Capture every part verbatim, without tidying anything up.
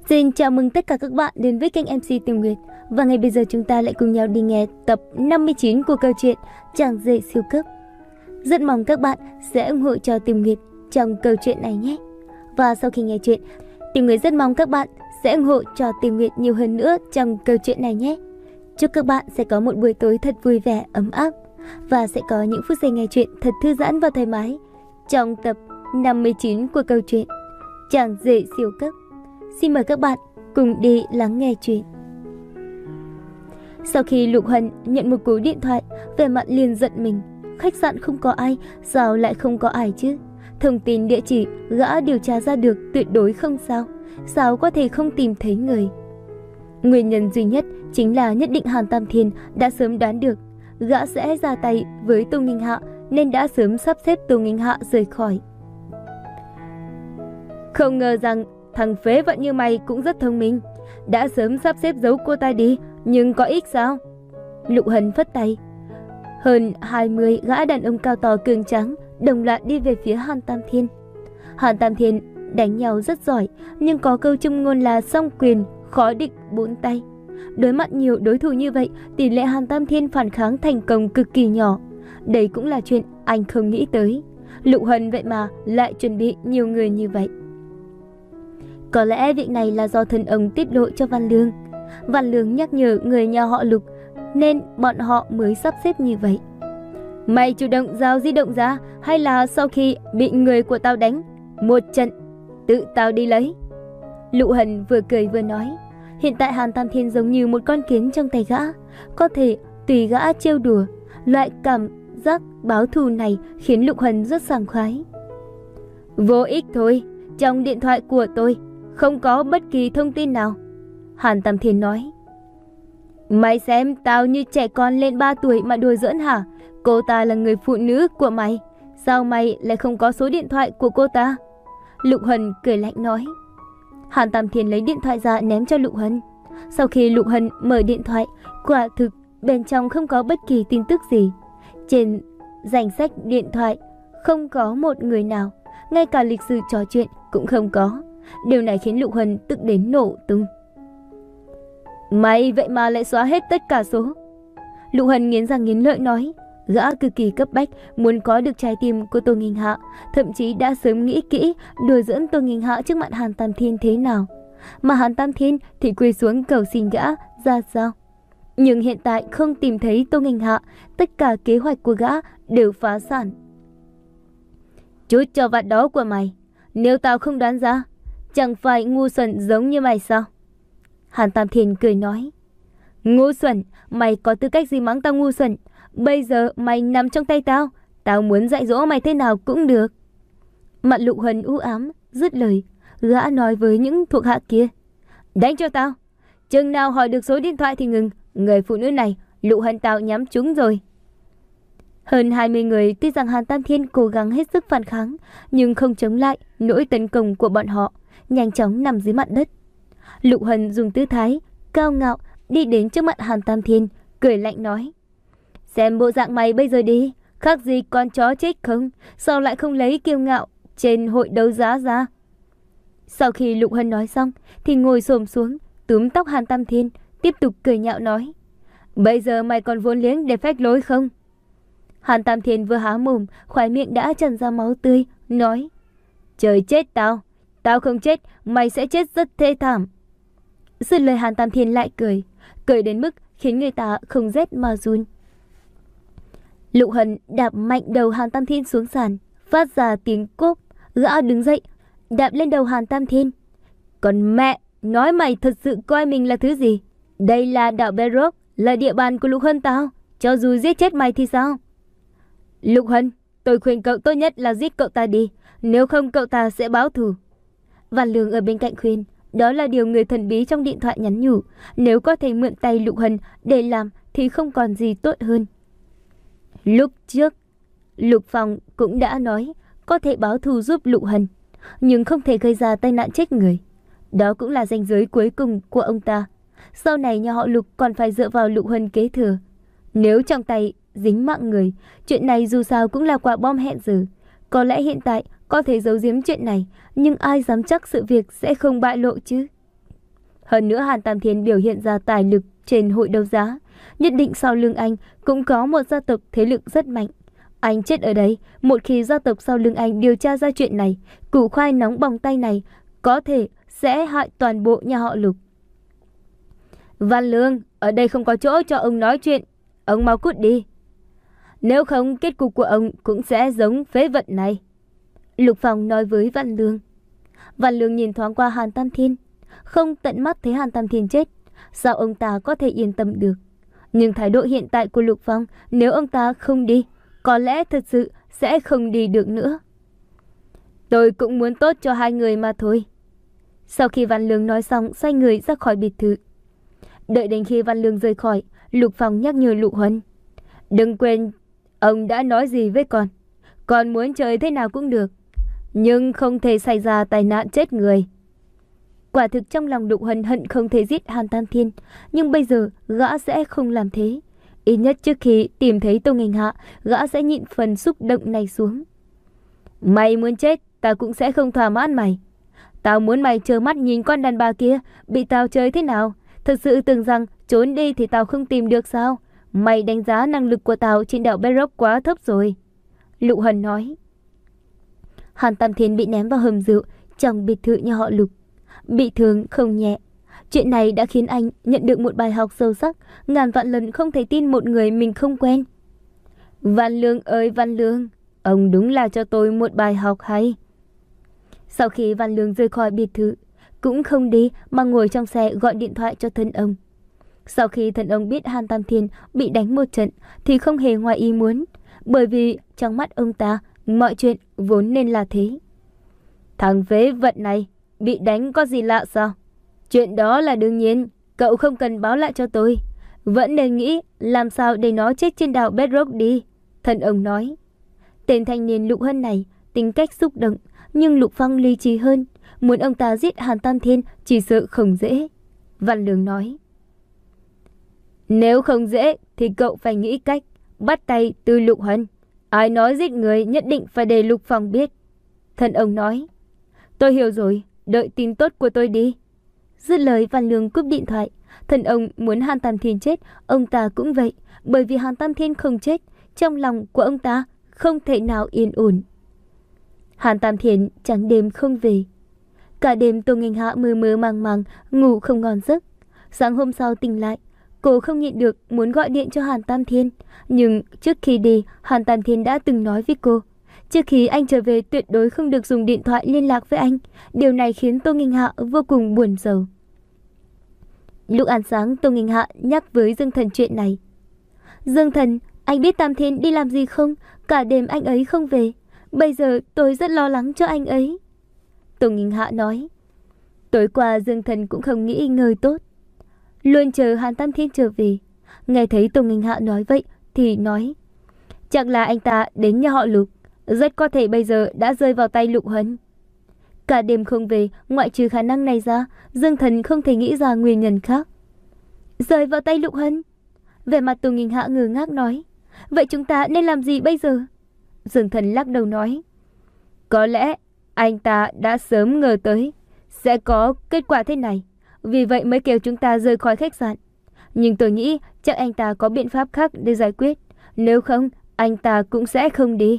Xin chào mừng tất cả các bạn đến với kênh em xê Tìm Nguyệt. Và ngay bây giờ chúng ta lại cùng nhau đi nghe tập năm mươi chín của câu chuyện Chàng rể siêu cấp. Rất mong các bạn sẽ ủng hộ cho Tìm Nguyệt trong câu chuyện này nhé. Và sau khi nghe chuyện, Tìm Nguyệt rất mong các bạn sẽ ủng hộ cho Tìm Nguyệt nhiều hơn nữa trong câu chuyện này nhé. Chúc các bạn sẽ có một buổi tối thật vui vẻ, ấm áp và sẽ có những phút giây nghe chuyện thật thư giãn và thoải mái trong tập năm mươi chín của câu chuyện Chàng rể siêu cấp. Xin mời các bạn cùng đi lắng nghe chuyện. Sau khi Lục Hân nhận một cú điện thoại, vẻ mặt liền giận mình. Khách sạn không có ai, sao lại không có ai chứ? Thông tin địa chỉ gã điều tra ra được tuyệt đối không sao. Sao có thể không tìm thấy người? Nguyên nhân duy nhất chính là nhất định Hàn Tam Thiên đã sớm đoán được gã sẽ ra tay với Tô Nghinh Hạ, nên đã sớm sắp xếp Tô Nghinh Hạ rời khỏi. Không ngờ rằng thằng phế vận như mày cũng rất thông minh, đã sớm sắp xếp giấu cô ta đi, nhưng có ích sao? Lục Hân phất tay. Hơn hai mươi gã đàn ông cao to cường tráng đồng loạt đi về phía Hàn Tam Thiên. Hàn Tam Thiên đánh nhau rất giỏi, nhưng có câu chung ngôn là song quyền khó địch bốn tay. Đối mặt nhiều đối thủ như vậy, tỷ lệ Hàn Tam Thiên phản kháng thành công cực kỳ nhỏ. Đây cũng là chuyện anh không nghĩ tới. Lục Hân vậy mà lại chuẩn bị nhiều người như vậy. Có lẽ việc này là do thân ông tiết lộ cho Văn Lương. Văn Lương nhắc nhở người nhà họ Lục, nên bọn họ mới sắp xếp như vậy. Mày chủ động giao di động ra, hay là sau khi bị người của tao đánh một trận, tự tao đi lấy? Lục Hân vừa cười vừa nói. Hiện tại Hàn Tam Thiên giống như một con kiến trong tay gã, có thể tùy gã trêu đùa. Loại cảm giác báo thù này khiến Lục Hân rất sảng khoái. Vô ích thôi, trong điện thoại của tôi không có bất kỳ thông tin nào, Hàn Tam Thiên nói. Mày xem tao như trẻ con lên ba tuổi mà đùa giỡn hả? Cô ta là người phụ nữ của mày, sao mày lại không có số điện thoại của cô ta? Lục Hân cười lạnh nói. Hàn Tam Thiên lấy điện thoại ra ném cho Lục Hân. Sau khi Lục Hân mở điện thoại, quả thực bên trong không có bất kỳ tin tức gì. Trên danh sách điện thoại không có một người nào, ngay cả lịch sử trò chuyện cũng không có. Điều này khiến Lục Hân tức đến nổ tung. Mày vậy mà lại xóa hết tất cả số? Lục Hân nghiến răng nghiến lợi nói. Gã cực kỳ cấp bách muốn có được trái tim của Tô Nghinh Hạ, thậm chí đã sớm nghĩ kỹ đùa giỡn Tô Nghinh Hạ trước mặt Hàn Tam Thiên thế nào. Mà Hàn Tam Thiên thì quỳ xuống cầu xin gã ra sao. Nhưng hiện tại không tìm thấy Tô Nghinh Hạ, tất cả kế hoạch của gã đều phá sản. Chút cho vặt đó của mày, nếu tao không đoán ra, chẳng phải ngu xuẩn giống như mày sao? Hàn Tam Thiên cười nói. Ngu xuẩn? Mày có tư cách gì mắng tao ngu xuẩn? Bây giờ mày nằm trong tay tao, tao muốn dạy dỗ mày thế nào cũng được. Mặt Lục Hân u ám, dứt lời, gã nói với những thuộc hạ kia. Đánh cho tao, chừng nào hỏi được số điện thoại thì ngừng. Người phụ nữ này, Lục Hân tao nhắm trúng rồi. Hơn hai mươi người, tuy rằng Hàn Tam Thiên cố gắng hết sức phản kháng, nhưng không chống lại nỗi tấn công của bọn họ, nhanh chóng nằm dưới mặt đất. Lục Hân dùng tư thái cao ngạo đi đến trước mặt Hàn Tam Thiên, cười lạnh nói. Xem bộ dạng mày bây giờ đi, khác gì con chó chết không? Sao lại không lấy kiêu ngạo trên hội đấu giá ra? Sau khi Lục Hân nói xong thì ngồi xổm xuống, túm tóc Hàn Tam Thiên, tiếp tục cười nhạo nói. Bây giờ mày còn vốn liếng để phách lối không? Hàn Tam Thiên vừa há mồm, khóe miệng đã tràn ra máu tươi, nói. Trời chết tao, tao không chết, mày sẽ chết rất thê thảm. Dứt lời Hàn Tam Thiên lại cười, cười đến mức khiến người ta không rét mà run. Lục Hân đạp mạnh đầu Hàn Tam Thiên xuống sàn, phát ra tiếng cốp. Gã đứng dậy, đạp lên đầu Hàn Tam Thiên. Còn mẹ, nói mày thật sự coi mình là thứ gì? Đây là đảo Berok, là địa bàn của Lục Hân tao, cho dù giết chết mày thì sao? Lục Hân, tôi khuyên cậu tốt nhất là giết cậu ta đi, nếu không cậu ta sẽ báo thù. Văn Lương ở bên cạnh khuyên. Đó là điều người thần bí trong điện thoại nhắn nhủ. Nếu có thể mượn tay Lục Hân để làm thì không còn gì tốt hơn. Lúc trước, Lục Phong cũng đã nói có thể báo thù giúp Lục Hân, nhưng không thể gây ra tai nạn chết người. Đó cũng là ranh giới cuối cùng của ông ta. Sau này nhà họ Lục còn phải dựa vào Lục Hân kế thừa. Nếu trong tay dính mạng người, chuyện này dù sao cũng là quả bom hẹn giờ. Có lẽ hiện tại có thể giấu giếm chuyện này, nhưng ai dám chắc sự việc sẽ không bại lộ chứ? Hơn nữa Hàn Tam Thiên biểu hiện ra tài lực trên hội đấu giá, nhất định sau lưng anh cũng có một gia tộc thế lực rất mạnh. Anh chết ở đây, một khi gia tộc sau lưng anh điều tra ra chuyện này, củ khoai nóng bỏng tay này có thể sẽ hại toàn bộ nhà họ Lục. Văn Lương, ở đây không có chỗ cho ông nói chuyện, ông mau cút đi. Nếu không kết cục của ông cũng sẽ giống phế vật này. Lục Phong nói với Văn Lương. Văn Lương nhìn thoáng qua Hàn Tam Thiên, không tận mắt thấy Hàn Tam Thiên chết, sao ông ta có thể yên tâm được. Nhưng thái độ hiện tại của Lục Phong, nếu ông ta không đi, có lẽ thật sự sẽ không đi được nữa. Tôi cũng muốn tốt cho hai người mà thôi. Sau khi Văn Lương nói xong, xoay người ra khỏi biệt thự. Đợi đến khi Văn Lương rời khỏi, Lục Phong nhắc nhở Lục Huân. Đừng quên, ông đã nói gì với con. Con muốn chơi thế nào cũng được, nhưng không thể xảy ra tai nạn chết người. Quả thực trong lòng Lục Huân hận không thể giết Hàn Tam Thiên, nhưng bây giờ gã sẽ không làm thế. Ít nhất trước khi tìm thấy Tô Nghênh Hạ, gã sẽ nhịn phần xúc động này xuống. Mày muốn chết, ta cũng sẽ không thỏa mãn mày. Tao muốn mày trơ mắt nhìn con đàn bà kia bị tao chơi thế nào. Thật sự tưởng rằng trốn đi thì tao không tìm được sao? Mày đánh giá năng lực của tao trên đảo Bedrock quá thấp rồi. Lục Huân nói. Hàn Tam Thiên bị ném vào hầm rượu trong biệt thự nhà họ Lục, bị thương không nhẹ. Chuyện này đã khiến anh nhận được một bài học sâu sắc, ngàn vạn lần không thể tin một người mình không quen. Văn Lương ơi Văn Lương, ông đúng là cho tôi một bài học hay. Sau khi Văn Lương rời khỏi biệt thự, cũng không đi mà ngồi trong xe gọi điện thoại cho thân ông. Sau khi thân ông biết Hàn Tam Thiên bị đánh một trận thì không hề ngoài ý muốn, bởi vì trong mắt ông ta mọi chuyện vốn nên là thế. Thằng phế vật này bị đánh có gì lạ sao? Chuyện đó là đương nhiên, cậu không cần báo lại cho tôi. Vẫn nên nghĩ làm sao để nó chết trên đảo Bedrock đi, thân ông nói. Tên thanh niên Lục Hân này tính cách xúc động, nhưng Lục Phong lý trí hơn, muốn ông ta giết Hàn Tam Thiên chỉ sợ không dễ. Văn Lương nói. Nếu không dễ thì cậu phải nghĩ cách bắt tay từ Lục Hân. Ai nói giết người nhất định phải để Lục Phong biết, thân ông nói. Tôi hiểu rồi, đợi tin tốt của tôi đi. Dứt lời Văn Lương cúp điện thoại. Thân ông muốn Hàn Tam Thiên chết, ông ta cũng vậy, bởi vì Hàn Tam Thiên không chết, trong lòng của ông ta không thể nào yên ổn. Hàn Tam Thiên trắng đêm không về. Cả đêm Tô Nghênh Hạ mơ mơ màng màng, ngủ không ngon giấc. Sáng hôm sau tỉnh lại, cô không nhịn được muốn gọi điện cho Hàn Tam Thiên. Nhưng trước khi đi, Hàn Tam Thiên đã từng nói với cô, trước khi anh trở về tuyệt đối không được dùng điện thoại liên lạc với anh. Điều này khiến Tô Nghênh Hạ vô cùng buồn rầu. Lúc ăn sáng, Tô Nghênh Hạ nhắc với Dương Thần chuyện này. Dương Thần, anh biết Tam Thiên đi làm gì không? Cả đêm anh ấy không về. Bây giờ tôi rất lo lắng cho anh ấy. Tô Nghênh Hạ nói. Tối qua Dương Thần cũng không nghĩ ngơi tốt, luôn chờ Hàn Tam Thiên trở về. Nghe thấy Tô Nghênh Hạ nói vậy thì nói, chắc là anh ta đến nhà họ Lục, rất có thể bây giờ đã rơi vào tay Lục Huân. Cả đêm không về, ngoại trừ khả năng này ra, Dương Thần không thể nghĩ ra nguyên nhân khác. Rơi vào tay Lục Huân? Vẻ mặt Tô Nghênh Hạ ngơ ngác nói. Vậy chúng ta nên làm gì bây giờ? Dương Thần lắc đầu nói. Có lẽ anh ta đã sớm ngờ tới sẽ có kết quả thế này, vì vậy mới kêu chúng ta rời khỏi khách sạn. Nhưng tôi nghĩ chắc anh ta có biện pháp khác để giải quyết, nếu không anh ta cũng sẽ không đi.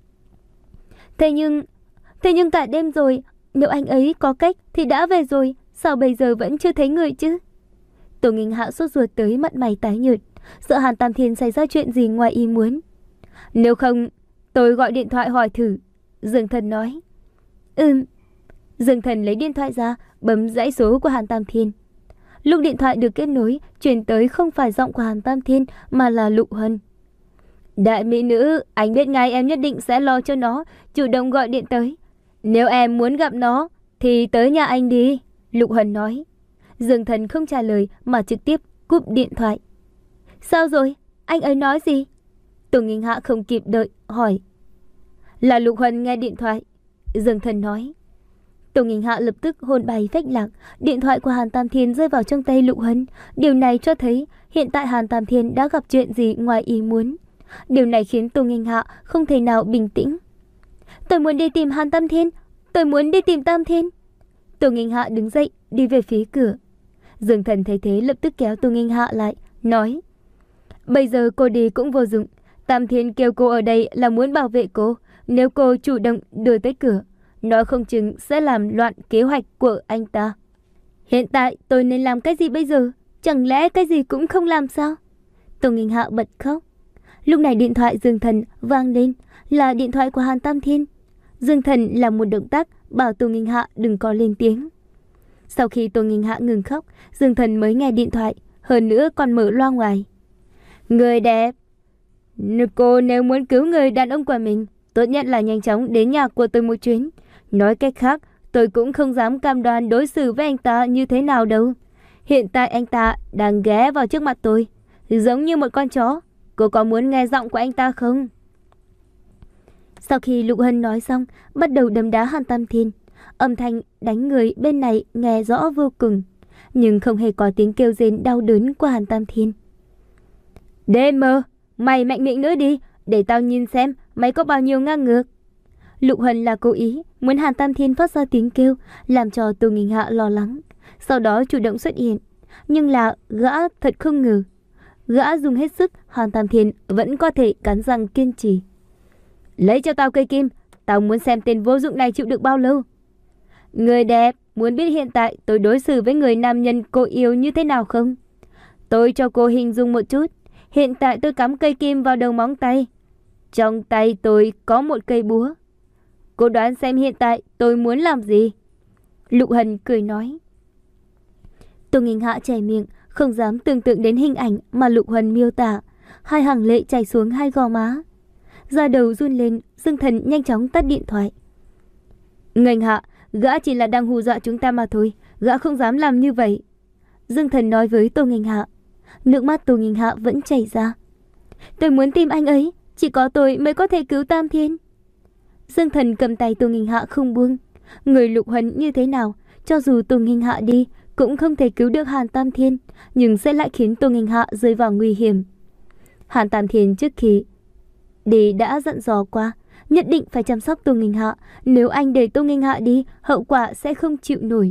Thế nhưng, thế nhưng cả đêm rồi, nếu anh ấy có cách thì đã về rồi, sao bây giờ vẫn chưa thấy người chứ? Tô Nghênh Hạ sốt ruột tới mặt mày tái nhợt, sợ Hàn Tam Thiên xảy ra chuyện gì ngoài ý muốn. Nếu không, tôi gọi điện thoại hỏi thử, Dương Thần nói. Ừm. Dương Thần lấy điện thoại ra, bấm dãy số của Hàn Tam Thiên. Lúc điện thoại được kết nối, truyền tới không phải giọng của Hàn Tam Thiên mà là Lục Huân. Đại mỹ nữ, anh biết ngay em nhất định sẽ lo cho nó, chủ động gọi điện tới. Nếu em muốn gặp nó thì tới nhà anh đi, Lục Huân nói. Dương Thần không trả lời mà trực tiếp cúp điện thoại. Sao rồi? Anh ấy nói gì? Tô Nghênh Hạ không kịp đợi, hỏi. Là Lục Huân nghe điện thoại, Dương Thần nói. Tô Nghênh Hạ lập tức hồn bay phách lạc, điện thoại của Hàn Tam Thiên rơi vào trong tay Lục Huân. Điều này cho thấy hiện tại Hàn Tam Thiên đã gặp chuyện gì ngoài ý muốn. Điều này khiến Tô Nghênh Hạ không thể nào bình tĩnh. Tôi muốn đi tìm Hàn Tam Thiên, tôi muốn đi tìm Tam Thiên. Tô Nghênh Hạ đứng dậy đi về phía cửa. Dương Thần thấy thế lập tức kéo Tô Nghênh Hạ lại, nói: Bây giờ cô đi cũng vô dụng. Tam Thiên kêu cô ở đây là muốn bảo vệ cô. Nếu cô chủ động đưa tới cửa, nói không chừng sẽ làm loạn kế hoạch của anh ta. Hiện tại tôi nên làm cái gì bây giờ? Chẳng lẽ cái gì cũng không làm sao? Tô Nghênh Hạ bật khóc. Lúc này điện thoại Dương Thần vang lên, là điện thoại của Hàn Tam Thiên. Dương Thần làm một động tác bảo Tô Nghênh Hạ đừng có lên tiếng. Sau khi Tô Nghênh Hạ ngừng khóc, Dương Thần mới nghe điện thoại, hơn nữa còn mở loa ngoài. Người đẹp, cô nếu muốn cứu người đàn ông của mình, tốt nhất là nhanh chóng đến nhà của tôi một chuyến. Nói cách khác, tôi cũng không dám cam đoan đối xử với anh ta như thế nào đâu. Hiện tại anh ta đang ghé vào trước mặt tôi, giống như một con chó. Cô có muốn nghe giọng của anh ta không? Sau khi Lục Hân nói xong, bắt đầu đấm đá Hàn Tam Thiên. Âm thanh đánh người bên này nghe rõ vô cùng, nhưng không hề có tiếng kêu rên đau đớn của Hàn Tam Thiên. đê em, mày mạnh miệng nữa đi, để tao nhìn xem mày có bao nhiêu ngang ngược. Lục Hân là cố ý muốn Hàn Tam Thiên phát ra tiếng kêu, làm cho Tô Nghênh Hạ lo lắng, sau đó chủ động xuất hiện. Nhưng là gã thật không ngờ, gã dùng hết sức, Hàn Tam Thiên vẫn có thể cắn răng kiên trì. Lấy cho tao cây kim, tao muốn xem tên vô dụng này chịu được bao lâu. Người đẹp, muốn biết hiện tại tôi đối xử với người nam nhân cô yêu như thế nào không? Tôi cho cô hình dung một chút. Hiện tại tôi cắm cây kim vào đầu móng tay. Trong tay tôi có một cây búa. Cô đoán xem hiện tại tôi muốn làm gì? Lục Hân cười nói. Tô Nghênh Hạ chảy miệng, không dám tưởng tượng đến hình ảnh mà Lục Hân miêu tả. Hai hàng lệ chảy xuống hai gò má. Da đầu run lên, Dương Thần nhanh chóng tắt điện thoại. Nghênh Hạ, gã chỉ là đang hù dọa chúng ta mà thôi, gã không dám làm như vậy. Dương Thần nói với Tô Nghênh Hạ. Nước mắt Tô Nghênh Hạ vẫn chảy ra. Tôi muốn tìm anh ấy, chỉ có tôi mới có thể cứu Tam Thiên. Dương Thần cầm tay Tô Nghênh Hạ không buông. Người Lục Hân như thế nào, cho dù Tô Nghênh Hạ đi cũng không thể cứu được Hàn Tam Thiên, nhưng sẽ lại khiến Tô Nghênh Hạ rơi vào nguy hiểm. Hàn Tam Thiên trước khi đi đã dặn dò qua, nhất định phải chăm sóc Tô Nghênh Hạ. Nếu anh để Tô Nghênh Hạ đi, hậu quả sẽ không chịu nổi.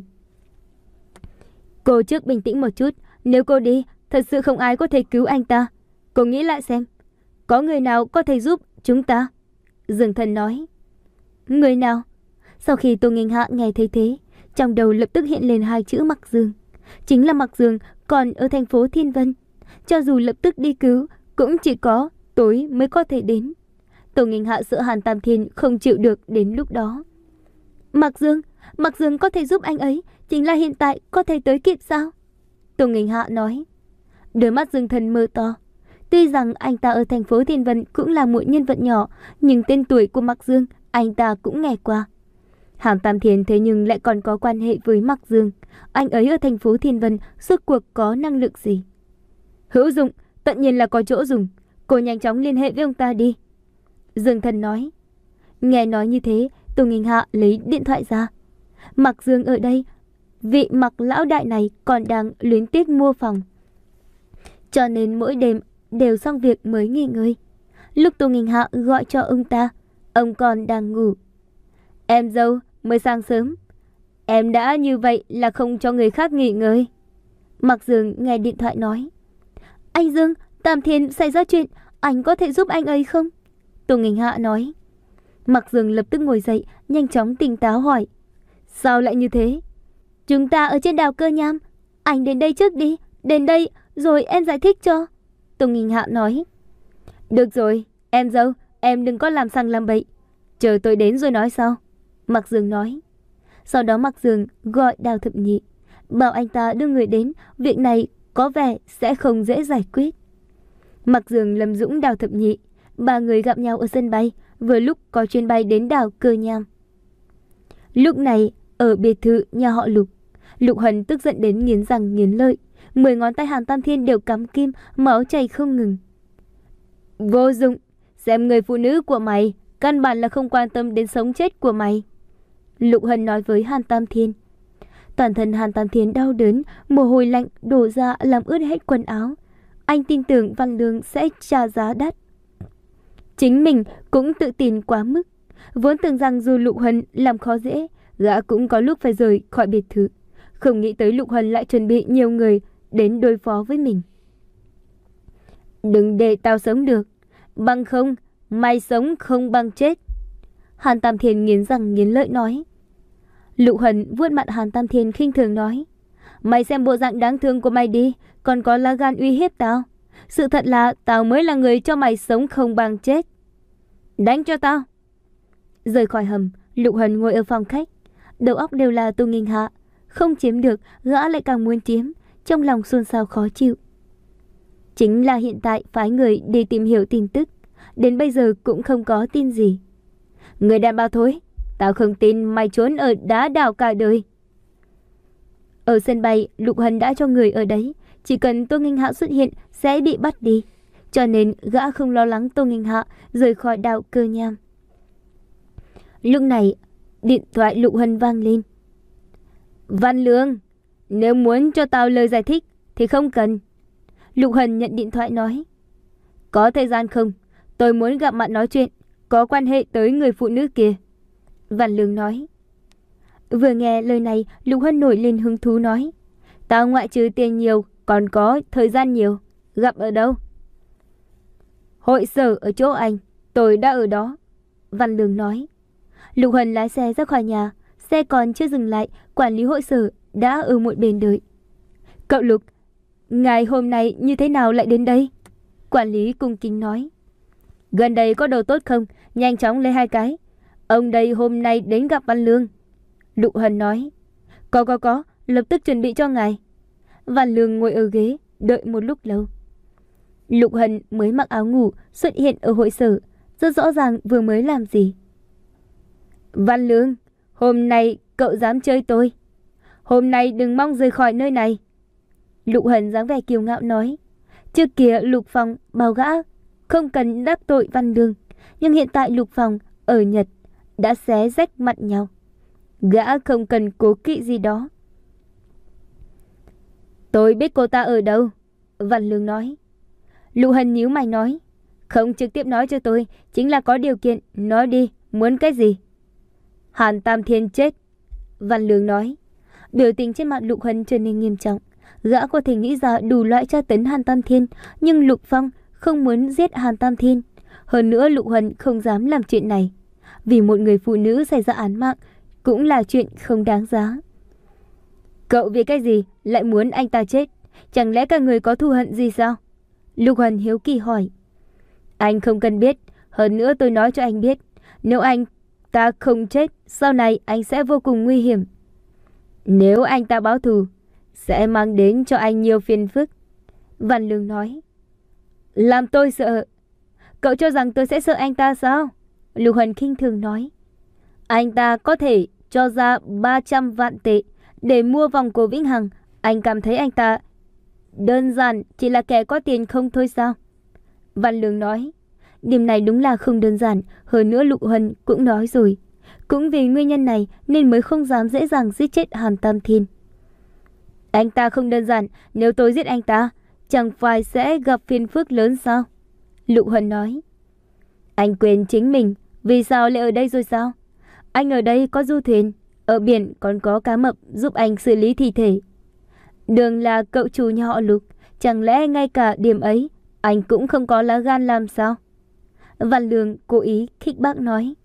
Cô trước bình tĩnh một chút. Nếu cô đi, thật sự không ai có thể cứu anh ta. Cô nghĩ lại xem, có người nào có thể giúp chúng ta? Dương Thần nói. Người nào? Sau khi Tô Nghênh Hạ nghe thấy thế, trong đầu lập tức hiện lên hai chữ Mặc Dương. Chính là Mặc Dương còn ở thành phố Thiên Vân. Cho dù lập tức đi cứu, cũng chỉ có tối mới có thể đến. Tô Nghênh Hạ sợ Hàn Tam Thiên không chịu được đến lúc đó. Mặc Dương, Mặc Dương có thể giúp anh ấy, chính là hiện tại có thể tới kịp sao? Tô Nghênh Hạ nói. Đôi mắt Dương Thần mơ to. Tuy rằng anh ta ở thành phố Thiên Vân cũng là một nhân vật nhỏ, nhưng tên tuổi của Mặc Dương anh ta cũng nghe qua. Hàn Tam Thiên thế nhưng lại còn có quan hệ với Mặc Dương. Anh ấy ở thành phố Thiên Vân suốt cuộc có năng lực gì? Hữu dụng, tất nhiên là có chỗ dùng. Cô nhanh chóng liên hệ với ông ta đi. Dương Thần nói. Nghe nói như thế, Tô Nghênh Hạ lấy điện thoại ra. Mặc Dương ở đây, vị Mặc lão đại này còn đang luyến tiếc mua phòng, cho nên mỗi đêm đều xong việc mới nghỉ ngơi. Lúc Tô Nghênh Hạ gọi cho ông ta, ông còn đang ngủ. Em dâu, mới sáng sớm. Em đã như vậy là không cho người khác nghỉ ngơi. Mặc Dương nghe điện thoại nói. Anh Dương, Tam Thiên xảy ra chuyện, anh có thể giúp anh ấy không? Tô Nghênh Hạ nói. Mặc Dương lập tức ngồi dậy, nhanh chóng tỉnh táo hỏi. Sao lại như thế? Chúng ta ở trên đảo Cơ Nham. Anh đến đây trước đi, đến đây rồi em giải thích cho. Tô Nghênh Hạ nói. Được rồi, em dâu, em đừng có làm sằng làm bậy. Chờ tôi đến rồi nói sau. Mặc Dương nói. Sau đó Mặc Dương gọi Đào Thập Nhị, bảo anh ta đưa người đến, việc này có vẻ sẽ không dễ giải quyết. Mặc Dương, Lâm Dũng, Đào Thập Nhị, ba người gặp nhau ở sân bay, vừa lúc có chuyến bay đến đảo Cơ Nham. Lúc này, ở biệt thự nhà họ Lục, Lục Hân tức giận đến nghiến răng nghiến lợi, mười ngón tay Hàn Tam Thiên đều cắm kim, máu chảy không ngừng. Vô dụng, xem người phụ nữ của mày, căn bản là không quan tâm đến sống chết của mày. Lục Hân nói với Hàn Tam Thiên. Toàn thân Hàn Tam Thiên đau đớn, mồ hôi lạnh đổ ra làm ướt hết quần áo. Anh tin tưởng Văn Lương sẽ trả giá đắt. Chính mình cũng tự tin quá mức. Vốn tưởng rằng dù Lục Hân làm khó dễ, gã cũng có lúc phải rời khỏi biệt thự. Không nghĩ tới Lục Hân lại chuẩn bị nhiều người đến đối phó với mình. Đừng để tao sống được, bằng không mày sống không bằng chết. Hàn Tam Thiên nghiến răng nghiến lợi nói. Lục Hân vuốt mặt Hàn Tam Thiên khinh thường nói. Mày xem bộ dạng đáng thương của mày đi, còn có lá gan uy hiếp tao. Sự thật là tao mới là người cho mày sống không bằng chết. Đánh cho tao. Rời khỏi hầm, Lục Hân ngồi ở phòng khách. Đầu óc đều là Tô Nghinh Hạ. Không chiếm được, gã lại càng muốn chiếm. Trong lòng xôn xao khó chịu. Chính là hiện tại phái người đi tìm hiểu tin tức. Đến bây giờ cũng không có tin gì. Người đàn bà thối, tao không tin mày trốn ở đá đảo cả đời. Ở sân bay, Lục Hân đã cho người ở đấy. Chỉ cần Tô Nghinh Hạ xuất hiện sẽ bị bắt đi. Cho nên gã không lo lắng Tô Nghinh Hạ rời khỏi đảo Cơ Nham. Lúc này, điện thoại Lục Hân vang lên. Văn Lương, nếu muốn cho tao lời giải thích thì không cần. Lục Hân nhận điện thoại nói. Có thời gian không? Tôi muốn gặp mặt nói chuyện, có quan hệ tới người phụ nữ kia. Văn Lương nói. Vừa nghe lời này, Lục Hân nổi lên hứng thú nói. Tao ngoại trừ tiền nhiều, còn có thời gian nhiều. Gặp ở đâu? Hội sở ở chỗ anh, tôi đã ở đó. Văn Lương nói. Lục Hân lái xe ra khỏi nhà. Xe còn chưa dừng lại, quản lý hội sở đã ở một bên đợi. Cậu Lục, ngày hôm nay như thế nào lại đến đây? Quản lý cung kính nói. Gần đây có đồ tốt không? Nhanh chóng lấy hai cái. Ông đây hôm nay đến gặp Văn Lương. Lục Hân nói. Có có có, lập tức chuẩn bị cho ngài. Văn Lương ngồi ở ghế, đợi một lúc lâu. Lục Hân mới mặc áo ngủ xuất hiện ở hội sở. Rất rõ ràng vừa mới làm gì. Văn Lương, hôm nay cậu dám chơi tôi. Hôm nay đừng mong rời khỏi nơi này. Lục Hân dáng vẻ kiêu ngạo nói. Trước kia Lục Phong bảo gã không cần đắc tội Văn Lương. Nhưng hiện tại Lục Phong ở Nhật đã xé rách mặt nhau. Gã không cần cố kỵ gì đó. Tôi biết cô ta ở đâu. Văn Lương nói. Lục Hân nhíu mày nói. Không trực tiếp nói cho tôi, chính là có điều kiện. Nói đi, muốn cái gì? Hàn Tam Thiên chết. Văn Lương nói. Biểu tình trên mặt Lục Hân trở nên nghiêm trọng. Gã có thể nghĩ ra đủ loại tra tấn Hàn Tam Thiên, nhưng Lục Phong không muốn giết Hàn Tam Thiên. Hơn nữa Lục Hân không dám làm chuyện này. Vì một người phụ nữ xảy ra án mạng cũng là chuyện không đáng giá. Cậu vì cái gì lại muốn anh ta chết? Chẳng lẽ cả người có thù hận gì sao? Lục Hân hiếu kỳ hỏi. Anh không cần biết. Hơn nữa tôi nói cho anh biết, nếu anh ta không chết, sau này anh sẽ vô cùng nguy hiểm. Nếu anh ta báo thù, sẽ mang đến cho anh nhiều phiền phức. Văn Lương nói. Làm tôi sợ. Cậu cho rằng tôi sẽ sợ anh ta sao? Lục Hân khinh thường nói. Anh ta có thể cho ra ba trăm vạn tệ để mua vòng cổ vĩnh hằng. Anh cảm thấy anh ta đơn giản chỉ là kẻ có tiền không thôi sao? Văn Lương nói. Điểm này đúng là không đơn giản. Hơn nữa Lục Hân cũng nói rồi. Cũng vì nguyên nhân này nên mới không dám dễ dàng giết chết Hàn Tam Thiên. Anh ta không đơn giản. Nếu tôi giết anh ta, chẳng phải sẽ gặp phiền phức lớn sao? Lục Hân nói. Anh quên chính mình. Vì sao lại ở đây rồi sao? Anh ở đây có du thuyền, ở biển còn có cá mập giúp anh xử lý thi thể. Đường là cậu chủ nhà họ Lục. Chẳng lẽ ngay cả điểm ấy anh cũng không có lá gan làm sao? Văn Lương cố ý khích bác nói.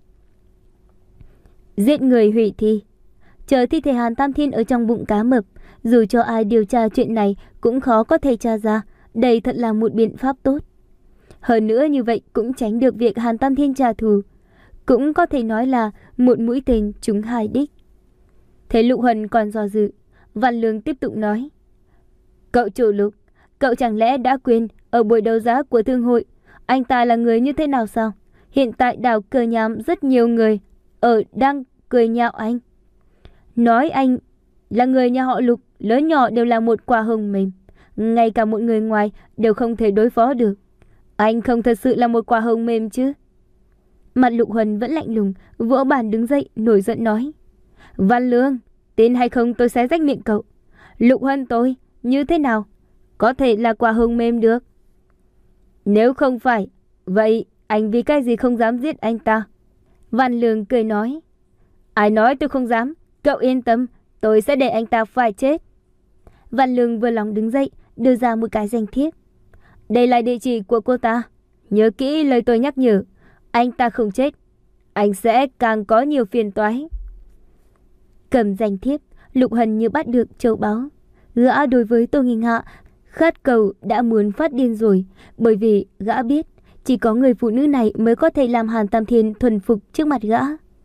Giết người hủy thi, chờ thi thể Hàn Tam Thiên ở trong bụng cá mập. Dù cho ai điều tra chuyện này cũng khó có thể tra ra. Đây thật là một biện pháp tốt. Hơn nữa như vậy cũng tránh được việc Hàn Tam Thiên trả thù. Cũng có thể nói là một mũi tên trúng hai đích. Thấy Lục Hân còn do dự, Văn Lương tiếp tục nói. Cậu chủ Lục, cậu chẳng lẽ đã quên ở buổi đấu giá của thương hội anh ta là người như thế nào sao? Hiện tại đảo Cơ Nham rất nhiều người ở đang cười nhạo anh. Nói anh là người nhà họ Lục, lớn nhỏ đều là một quả hồng mềm. Ngay cả một người ngoài đều không thể đối phó được. Anh không thật sự là một quả hồng mềm chứ? Mặt Lục Hân vẫn lạnh lùng, vỗ bàn đứng dậy, nổi giận nói. Văn Lương, tin hay không tôi sẽ rách miệng cậu. Lục Hân tôi, như thế nào? Có thể là quả hồng mềm được. Nếu không phải, vậy anh vì cái gì không dám giết anh ta? Văn Lương cười nói. Ai nói tôi không dám? Cậu yên tâm, tôi sẽ để anh ta phải chết. Văn Lương vừa lòng đứng dậy, đưa ra một cái danh thiếp. Đây là địa chỉ của cô ta. Nhớ kỹ lời tôi nhắc nhở. Anh ta không chết, anh sẽ càng có nhiều phiền toái. Cầm danh thiếp, Lục Hân như bắt được châu báu. Gã đối với Tô Nghinh Hạ khát cầu đã muốn phát điên rồi, bởi vì gã biết chỉ có người phụ nữ này mới có thể làm Hàn Tam Thiên thuần phục trước mặt gã.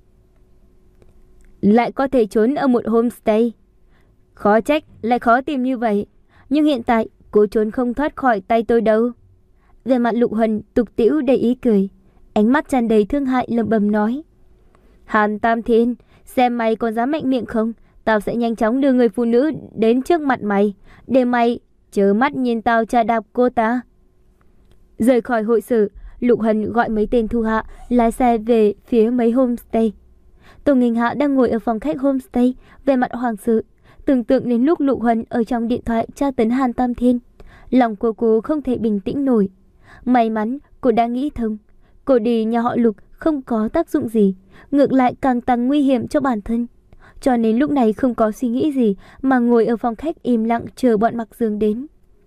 Lại có thể trốn ở một homestay. Khó trách lại khó tìm như vậy. Nhưng hiện tại cô trốn không thoát khỏi tay tôi đâu. Về mặt Lục Hân tục tĩu đầy ý cười, ánh mắt tràn đầy thương hại lẩm bẩm nói. Hàn Tam Thiên, xem mày còn dám mạnh miệng không? Tao sẽ nhanh chóng đưa người phụ nữ đến trước mặt mày, để mày chớ mắt nhìn tao chà đạp cô ta. Rời khỏi hội sở, Lục Hân gọi mấy tên thu hạ lái xe về phía mấy homestay. Tô Nghinh Hạ đang ngồi ở phòng khách homestay, về mặt hoàng sự, tưởng tượng đến lúc Lục Hân ở trong điện thoại tra tấn Hàn Tam Thiên, lòng của cô không thể bình tĩnh nổi. May mắn cô đã nghĩ thông, cô đi nhà họ Lục không có tác dụng gì, ngược lại càng tăng nguy hiểm cho bản thân. Cho nên lúc này không có suy nghĩ gì mà ngồi ở phòng khách im lặng chờ bọn Mặc Dương đến.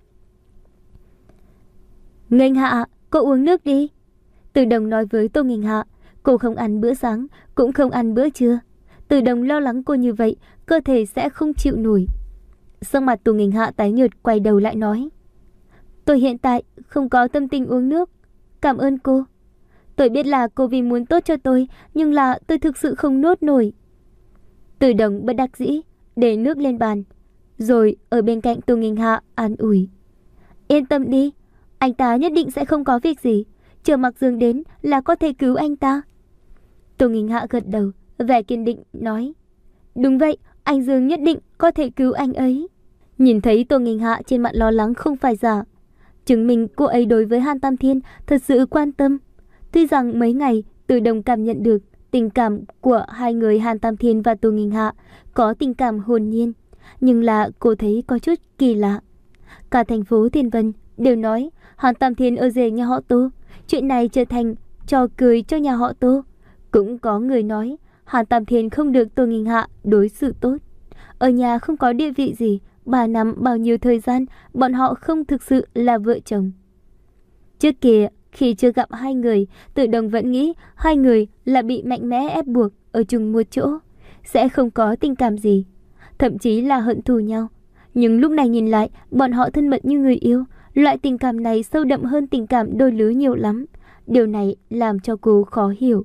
Nghênh Hạ, cô uống nước đi. Từ Đồng nói với Tô Nghinh Hạ. Cô không ăn bữa sáng, cũng không ăn bữa trưa. Từ Đồng lo lắng cô như vậy, cơ thể sẽ không chịu nổi. Sắc mặt Tô Nghinh Hạ tái nhợt, quay đầu lại nói. Tôi hiện tại không có tâm tình uống nước. Cảm ơn cô. Tôi biết là cô vì muốn tốt cho tôi, nhưng là tôi thực sự không nuốt nổi. Từ Đồng bất đắc dĩ, để nước lên bàn, rồi ở bên cạnh Tô Nghinh Hạ an ủi. Yên tâm đi, anh ta nhất định sẽ không có việc gì. Chờ Mặc Dương đến là có thể cứu anh ta. Tô Nghinh Hạ gật đầu, vẻ kiên định nói. Đúng vậy, anh Dương nhất định có thể cứu anh ấy. Nhìn thấy Tô Nghinh Hạ trên mặt lo lắng không phải giả, chứng minh cô ấy đối với Hàn Tam Thiên thật sự quan tâm. Tuy rằng mấy ngày Từ Đồng cảm nhận được tình cảm của hai người Hàn Tam Thiên và Tô Nghinh Hạ có tình cảm hồn nhiên, nhưng là cô thấy có chút kỳ lạ. Cả thành phố Thiên Vân đều nói Hàn Tam Thiên ở rể nhà họ Tô, chuyện này trở thành trò cười cho nhà họ Tô. Cũng có người nói Hàn Tam Thiên không được Tô Nghinh Hạ đối xử tốt, ở nhà không có địa vị gì, ba năm bao nhiêu thời gian bọn họ không thực sự là vợ chồng. Trước kia khi chưa gặp hai người, Từ Đồng vẫn nghĩ hai người là bị mạnh mẽ ép buộc ở chung một chỗ, sẽ không có tình cảm gì, thậm chí là hận thù nhau. Nhưng lúc này nhìn lại, bọn họ thân mật như người yêu. Loại tình cảm này sâu đậm hơn tình cảm đôi lứa nhiều lắm. Điều này làm cho cô khó hiểu.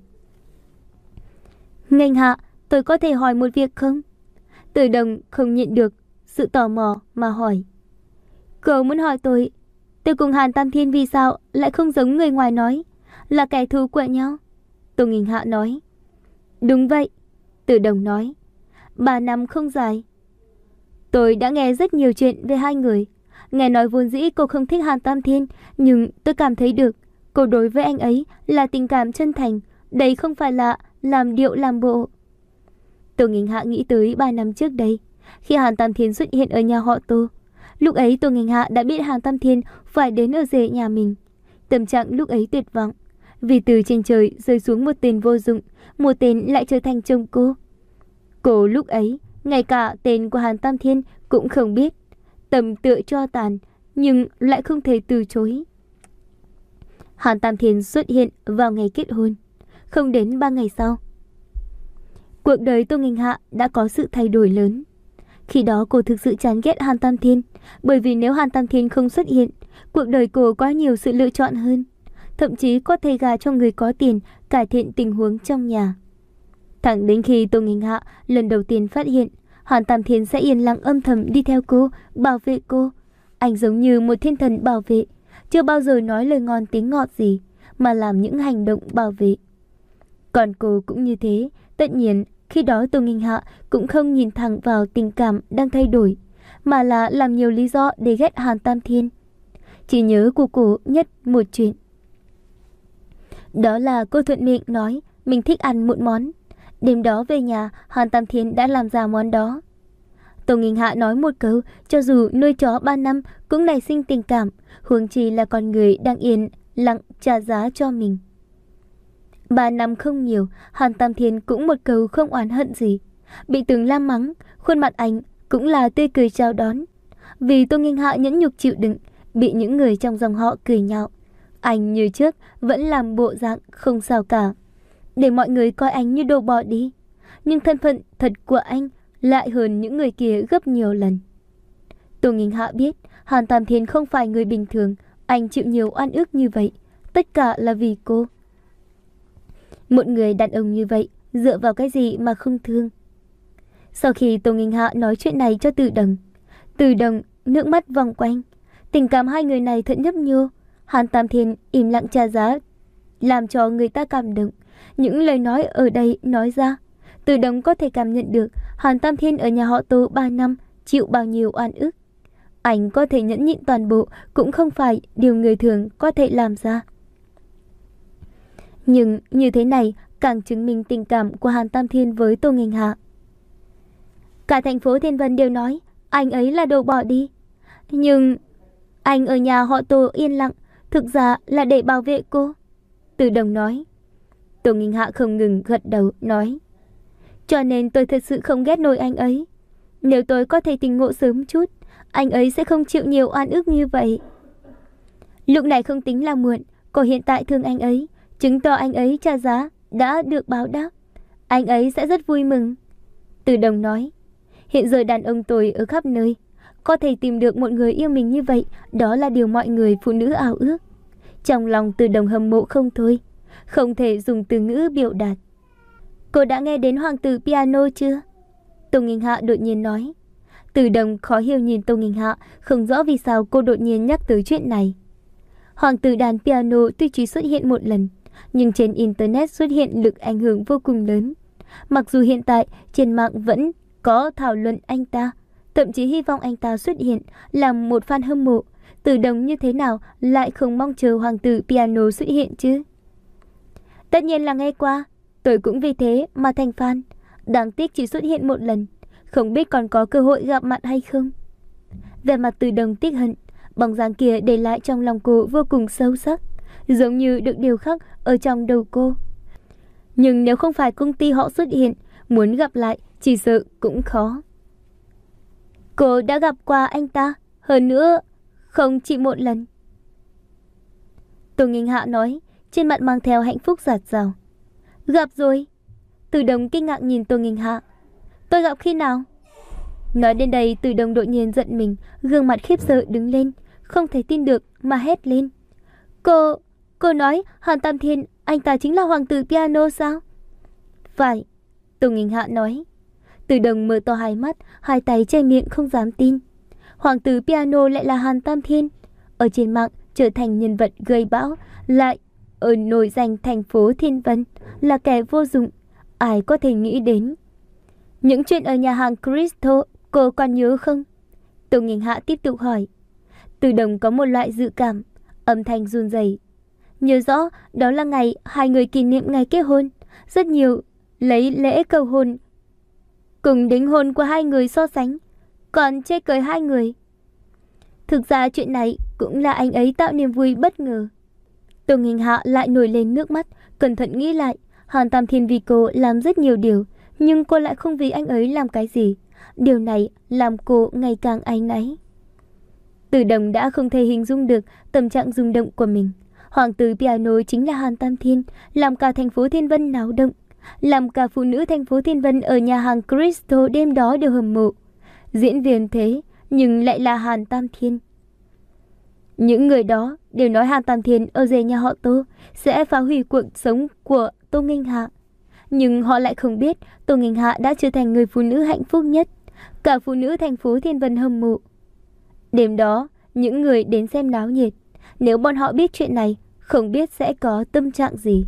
Nghênh Hạ, tôi có thể hỏi một việc không? Từ Đồng không nhịn được sự tò mò mà hỏi. Cậu muốn hỏi tôi, tôi cùng Hàn Tam Thiên vì sao lại không giống người ngoài nói, là kẻ thù của nhau? Tô Nghinh Hạ nói. Đúng vậy, Từ Đồng nói. Ba năm không dài. Tôi đã nghe rất nhiều chuyện về hai người. Nghe nói vốn dĩ cô không thích Hàn Tam Thiên, nhưng tôi cảm thấy được cô đối với anh ấy là tình cảm chân thành. Đây không phải là làm điệu làm bộ. Tô Nghinh Hạ nghĩ tới ba năm trước đây, khi Hàn Tam Thiên xuất hiện ở nhà họ Tô. Lúc ấy Tô Nghinh Hạ đã biết Hàn Tam Thiên phải đến ở rể nhà mình. Tâm trạng lúc ấy tuyệt vọng, vì từ trên trời rơi xuống một tên vô dụng, một tên lại trở thành chồng cô. Cô lúc ấy ngay cả tên của Hàn Tam Thiên cũng không biết, tầm tựa cho tàn, nhưng lại không thể từ chối. Hàn Tam Thiên xuất hiện vào ngày kết hôn, không đến ba ngày sau. Cuộc đời Tô Nghinh Hạ đã có sự thay đổi lớn. Khi đó cô thực sự chán ghét Hàn Tam Thiên, bởi vì nếu Hàn Tam Thiên không xuất hiện, cuộc đời cô có nhiều sự lựa chọn hơn, thậm chí có thể gả cho người có tiền, cải thiện tình huống trong nhà. Thẳng đến khi Tô Nghinh Hạ lần đầu tiên phát hiện Hàn Tam Thiên sẽ yên lặng âm thầm đi theo cô, bảo vệ cô. Anh giống như một thiên thần bảo vệ, chưa bao giờ nói lời ngon tiếng ngọt gì, mà làm những hành động bảo vệ. Còn cô cũng như thế. Tất nhiên khi đó Tô Nghinh Hạ cũng không nhìn thẳng vào tình cảm đang thay đổi, mà là làm nhiều lý do để ghét Hàn Tam Thiên. Chỉ nhớ của cô nhất một chuyện. Đó là cô thuận miệng nói mình thích ăn một món. Đêm đó về nhà, Hàn Tam Thiên đã làm ra món đó. Tô Nghinh Hạ nói một câu, cho dù nuôi chó ba năm cũng nảy sinh tình cảm, huống chi là con người đang yên lặng trả giá cho mình. Ba năm không nhiều, Hàn Tam Thiên cũng một câu không oán hận gì. bị Tường Lam mắng, khuôn mặt anh cũng là tươi cười chào đón. Vì Tô Nghênh Hạ nhẫn nhục chịu đựng, bị những người trong dòng họ cười nhạo, anh như trước vẫn làm bộ dạng không sao cả, để mọi người coi anh như đồ bỏ đi. Nhưng thân phận thật của anh lại hơn những người kia gấp nhiều lần. Tô Nghênh Hạ biết Hàn Tam Thiên không phải người bình thường, anh chịu nhiều oan ức như vậy, tất cả là vì cô. Một người đàn ông như vậy, dựa vào cái gì mà không thương? Sau khi Tô Nghênh Hạ nói chuyện này cho Từ Đồng, Từ Đồng nước mắt vòng quanh, tình cảm hai người này thật nhấp nhô. Hàn Tam Thiên im lặng trả giá, làm cho người ta cảm động. Những lời nói ở đây nói ra, Từ Đồng có thể cảm nhận được Hàn Tam Thiên ở nhà họ Tô ba năm chịu bao nhiêu oan ức. Anh có thể nhẫn nhịn toàn bộ cũng không phải điều người thường có thể làm ra. Nhưng như thế này càng chứng minh tình cảm của Hàn Tam Thiên với Tô Nghênh Hạ. Cả thành phố Thiên Vân đều nói anh ấy là đồ bỏ đi. Nhưng anh ở nhà họ Tô yên lặng, thực ra là để bảo vệ cô. Từ Đồng nói. Tô Nghênh Hạ không ngừng gật đầu nói, cho nên tôi thật sự không ghét nổi anh ấy. Nếu tôi có thể tỉnh ngộ sớm chút, anh ấy sẽ không chịu nhiều oan ức như vậy. Lúc này không tính là muộn, cô hiện tại thương anh ấy, chứng tỏ anh ấy trả giá đã được báo đáp. Anh ấy sẽ rất vui mừng. Từ Đồng nói, hiện giờ đàn ông tôi ở khắp nơi, có thể tìm được một người yêu mình như vậy, đó là điều mọi người phụ nữ ao ước. Trong lòng Từ Đồng hâm mộ không thôi, không thể dùng từ ngữ biểu đạt. Cô đã nghe đến Hoàng tử piano chưa? Tô Nghênh Hạ đột nhiên nói. Từ Đồng khó hiểu nhìn Tô Nghênh Hạ, không rõ vì sao cô đột nhiên nhắc tới chuyện này. Hoàng tử đàn piano tuy chỉ xuất hiện một lần, nhưng trên Internet xuất hiện lực ảnh hưởng vô cùng lớn. Mặc dù hiện tại trên mạng vẫn có thảo luận anh ta, thậm chí hy vọng anh ta xuất hiện làm một fan hâm mộ, Từ Đồng như thế nào lại không mong chờ Hoàng tử piano xuất hiện chứ? Tất nhiên là nghe qua, tôi cũng vì thế mà thành fan. Đáng tiếc chỉ xuất hiện một lần, không biết còn có cơ hội gặp mặt hay không. Vẻ mặt Từ Đồng tiếc hận, bóng dáng kia để lại trong lòng cô vô cùng sâu sắc, giống như được điều khắc ở trong đầu cô. Nhưng nếu không phải công ty họ xuất hiện, muốn gặp lại chỉ sợ cũng khó. Cô đã gặp qua anh ta, hơn nữa không chỉ một lần. Tô Nghênh Hạ nói, trên mặt mang theo hạnh phúc rạt rào. Gặp rồi. Từ Đồng kinh ngạc nhìn Tô Nghênh Hạ. Tôi gặp khi nào? Nói đến đây, Từ Đồng đột nhiên giận mình, gương mặt khiếp sợ đứng lên, không thể tin được mà hét lên. Cô, cô nói Hàn Tam Thiên, anh ta chính là Hoàng tử piano sao? Phải, Tô Nghênh Hạ nói. Từ Đồng mở to hai mắt, hai tay che miệng không dám tin. Hoàng tử piano lại là Hàn Tam Thiên, ở trên mạng trở thành nhân vật gây bão, lại ở nổi danh thành phố Thiên Vân, là kẻ vô dụng, ai có thể nghĩ đến. Những chuyện ở nhà hàng Crystal, cô còn nhớ không? Tô Nghênh Hạ tiếp tục hỏi. Từ Đồng có một loại dự cảm, âm thanh run rẩy. Nhớ rõ, đó là ngày hai người kỷ niệm ngày kết hôn, rất nhiều lấy lễ cầu hôn cùng đính hôn của hai người so sánh, còn chê cười hai người. Thực ra chuyện này cũng là anh ấy tạo niềm vui bất ngờ. Tô Nghênh Hạ lại nổi lên nước mắt, cẩn thận nghĩ lại, Hàn Tam Thiên vì cô làm rất nhiều điều, nhưng cô lại không vì anh ấy làm cái gì. Điều này làm cô ngày càng áy náy. Từ Đồng đã không thể hình dung được tâm trạng rung động của mình. Hoàng tử piano chính là Hàn Tam Thiên, làm cả thành phố Thiên Vân náo động, làm cả phụ nữ thành phố Thiên Vân ở nhà hàng Crystal đêm đó đều hâm mộ. Diễn viên thế, nhưng lại là Hàn Tam Thiên. Những người đó đều nói Hàn Tam Thiên ở rể nhà họ Tô sẽ phá hủy cuộc sống của Tô Nghênh Hạ. Nhưng họ lại không biết Tô Nghênh Hạ đã trở thành người phụ nữ hạnh phúc nhất, cả phụ nữ thành phố Thiên Vân hâm mộ. Đêm đó, những người đến xem náo nhiệt, nếu bọn họ biết chuyện này, không biết sẽ có tâm trạng gì.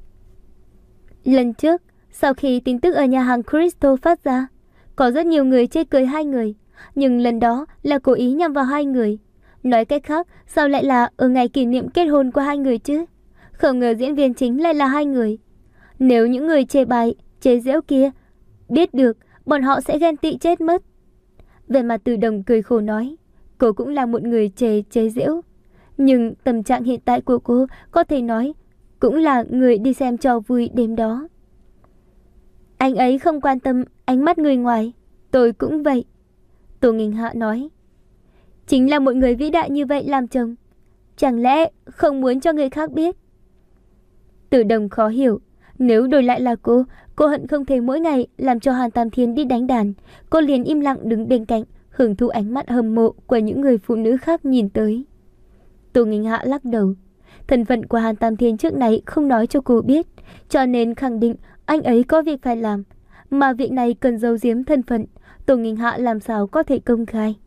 Lần trước, sau khi tin tức ở nhà hàng Crystal phát ra, có rất nhiều người chê cười hai người, nhưng lần đó là cố ý nhằm vào hai người. Nói cách khác, sao lại là ở ngày kỷ niệm kết hôn của hai người chứ? Không ngờ diễn viên chính lại là hai người. Nếu những người chê bai, chế giễu kia biết được, bọn họ sẽ ghen tị chết mất. Về mặt Từ Đồng cười khổ nói, cô cũng là một người chê chế giễu, nhưng tâm trạng hiện tại của cô có thể nói cũng là người đi xem trò vui đêm đó. Anh ấy không quan tâm ánh mắt người ngoài. Tôi cũng vậy. Tô Nghinh Hạ nói. Chính là một người vĩ đại như vậy làm chồng, chẳng lẽ không muốn cho người khác biết? Từ Đồng khó hiểu. Nếu đổi lại là cô, cô hận không thể mỗi ngày làm cho Hàn Tam Thiên đi đánh đàn. Cô liền im lặng đứng bên cạnh, hưởng thụ ánh mắt hâm mộ của những người phụ nữ khác nhìn tới. Tô Nghinh Hạ lắc đầu. Thân phận của Hàn Tam Thiên trước này không nói cho cô biết, cho nên khẳng định anh ấy có việc phải làm. Mà việc này cần giấu giếm thân phận, Tô Nghinh Hạ làm sao có thể công khai.